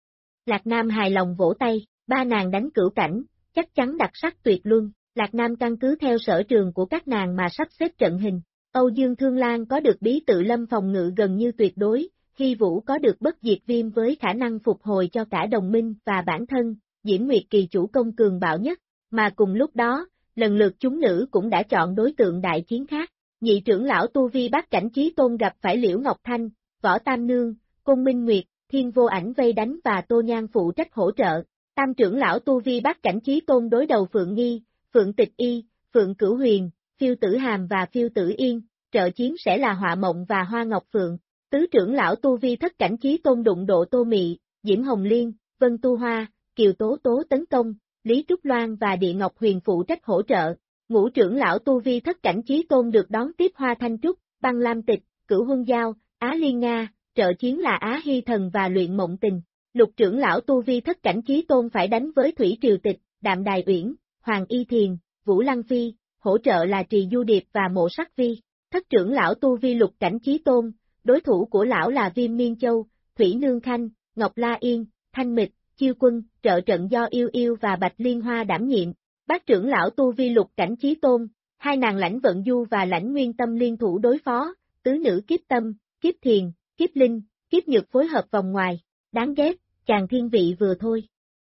Lạc Nam hài lòng vỗ tay, 3 nàng đánh cửu cảnh, chắc chắn đặc sắc tuyệt luân, Lạc Nam căn cứ theo sở trường của các nàng mà sắp xếp trận hình. Âu Dương Thương Lan có được bí tự lâm phòng ngự gần như tuyệt đối, Hy Vũ có được bất diệt viêm với khả năng phục hồi cho cả đồng minh và bản thân, Diễm Nguyệt Kỳ chủ công cường bạo nhất, mà cùng lúc đó, lần lượt chúng nữ cũng đã chọn đối tượng đại chiến khác. Nhị trưởng lão tu vi bát cảnh chí tôn gặp phải Liễu Ngọc Thanh, Võ Tam Nương, Côn Minh Nguyệt, Thiên Vô Ảnh vây đánh và Tô Nhan phụ trách hỗ trợ. Tam trưởng lão tu vi bát cảnh chí tôn đối đầu Phượng Nghi, Phượng Tịch Y, Phượng Cửu Huyền, Phiêu Tử Hàm và Phiêu Tử Yên, trợ chiến sẽ là Họa Mộng và Hoa Ngọc Phượng. Tứ trưởng lão tu vi thất cảnh chí tôn đụng độ Tô Mị, Diễm Hồng Liên, Vân Tu Hoa, Kiều Tố Tố tấn công, Lý Trúc Loan và Địa Ngọc Huyền phụ trách hỗ trợ. Ngũ trưởng lão tu vi thất cảnh chí tôn được đón tiếp Hoa Thanh Trúc, Băng Lam Tịch, Cửu Huân Giao, Á Liên Nga, trợ chiến là Á Hy Thần và Luyện Mộng Tình. Lục trưởng lão tu vi thất cảnh chí tôn phải đánh với Thủy Triều Tịch, Đạm Đài Uyển, Hoàng Y Thiền, Vũ Lăng Phi, hỗ trợ là Trì Du Điệp và Mộ Sắc Vi. Thất trưởng lão tu vi lục cảnh chí tôn, đối thủ của lão là Viêm Miên Châu, Thủy Nương Khanh, Ngọc La Yên, Thanh Mịch, Chiêu Quân, trợ trận do Yêu Yêu và Bạch Liên Hoa đảm nhiệm. Bát trưởng lão tu vi lục cảnh chí tôn, 2 nàng Lãnh Vận Du và Lãnh Nguyên Tâm liên thủ đối phó, tứ nữ Kiếp Tâm, Kiếp Thiền, Kiếp Linh, Kiếp Nhược phối hợp vòng ngoài, đáng ghét, chàng thiên vị vừa thôi.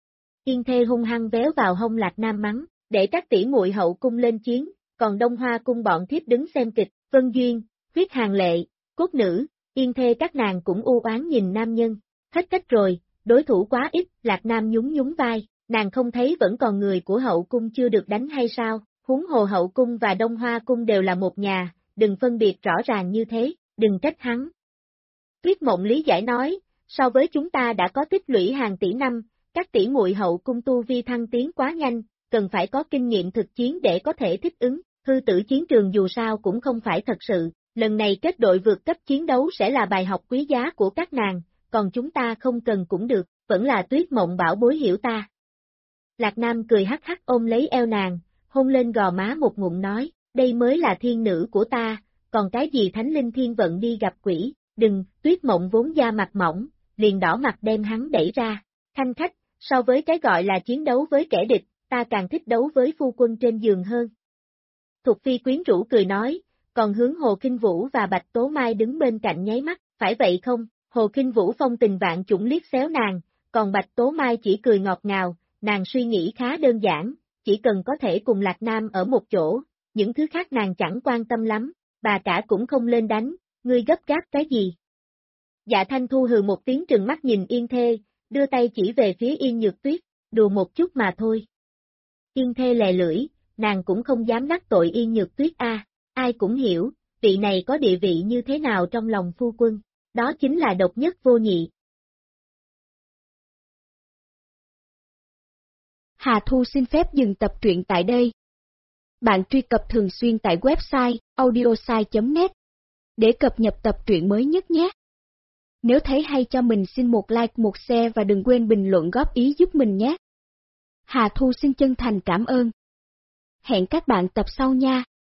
Yên Thê hung hăng véo vào hông Lạc Nam mắng, để các tỷ muội hậu cung lên chiến, còn Đông Hoa cung bọn thiếp đứng xem kịch, Vân Duyên, Huyết Hàng Lệ, Cốt Nữ, Yên Thê các nàng cũng u oán nhìn nam nhân, hết cách rồi, đối thủ quá ít, Lạc Nam nhún nhún vai. Nàng không thấy vẫn còn người của hậu cung chưa được đánh hay sao, huống hồ hậu cung và Đông Hoa cung đều là một nhà, đừng phân biệt rõ ràng như thế, đừng trách hắn. Tuyết Mộng lý giải nói, so với chúng ta đã có tích lũy hàng tỷ năm, các tỷ muội hậu cung tu vi thăng tiến quá nhanh, cần phải có kinh nghiệm thực chiến để có thể thích ứng, hư tử chiến trường dù sao cũng không phải thật sự, lần này kết đội vượt cấp chiến đấu sẽ là bài học quý giá của các nàng, còn chúng ta không cần cũng được, vẫn là Tuyết Mộng bảo bối hiểu ta. Lạc Nam cười hắc hắc ôm lấy eo nàng, hôn lên gò má một ngụm nói, đây mới là thiên nữ của ta, còn cái gì Thánh Linh Thiên Vận đi gặp quỷ, đừng, Tuyết Mộng vốn da mặt mỏng, liền đỏ mặt đem hắn đẩy ra, khanh khách, so với cái gọi là chiến đấu với kẻ địch, ta càng thích đấu với phu quân trên giường hơn. Thục Phi quyến rũ cười nói, còn hướng Hồ Kinh Vũ và Bạch Tố Mai đứng bên cạnh nháy mắt, phải vậy không, Hồ Kinh Vũ phong tình vạn chủng liếc xéo nàng, còn Bạch Tố Mai chỉ cười ngọt ngào. Nàng suy nghĩ khá đơn giản, chỉ cần có thể cùng Lạc Nam ở một chỗ, những thứ khác nàng chẳng quan tâm lắm, bà cả cũng không lên đánh, ngươi gấp gáp cái gì. Dạ Thanh Thu hừ một tiếng trừng mắt nhìn Yên Thê, đưa tay chỉ về phía Yên Nhược Tuyết, đùa một chút mà thôi. Yên Thê lè lưỡi, nàng cũng không dám đắc tội Yên Nhược Tuyết a. Ai cũng hiểu, vị này có địa vị như thế nào trong lòng phu quân, đó chính là độc nhất vô nhị. Hà Thu xin phép dừng tập truyện tại đây. Bạn truy cập thường xuyên tại website audiosai.net để cập nhật tập truyện mới nhất nhé. Nếu thấy hay cho mình xin một like, một share và đừng quên bình luận góp ý giúp mình nhé. Hà Thu xin chân thành cảm ơn. Hẹn các bạn tập sau nha.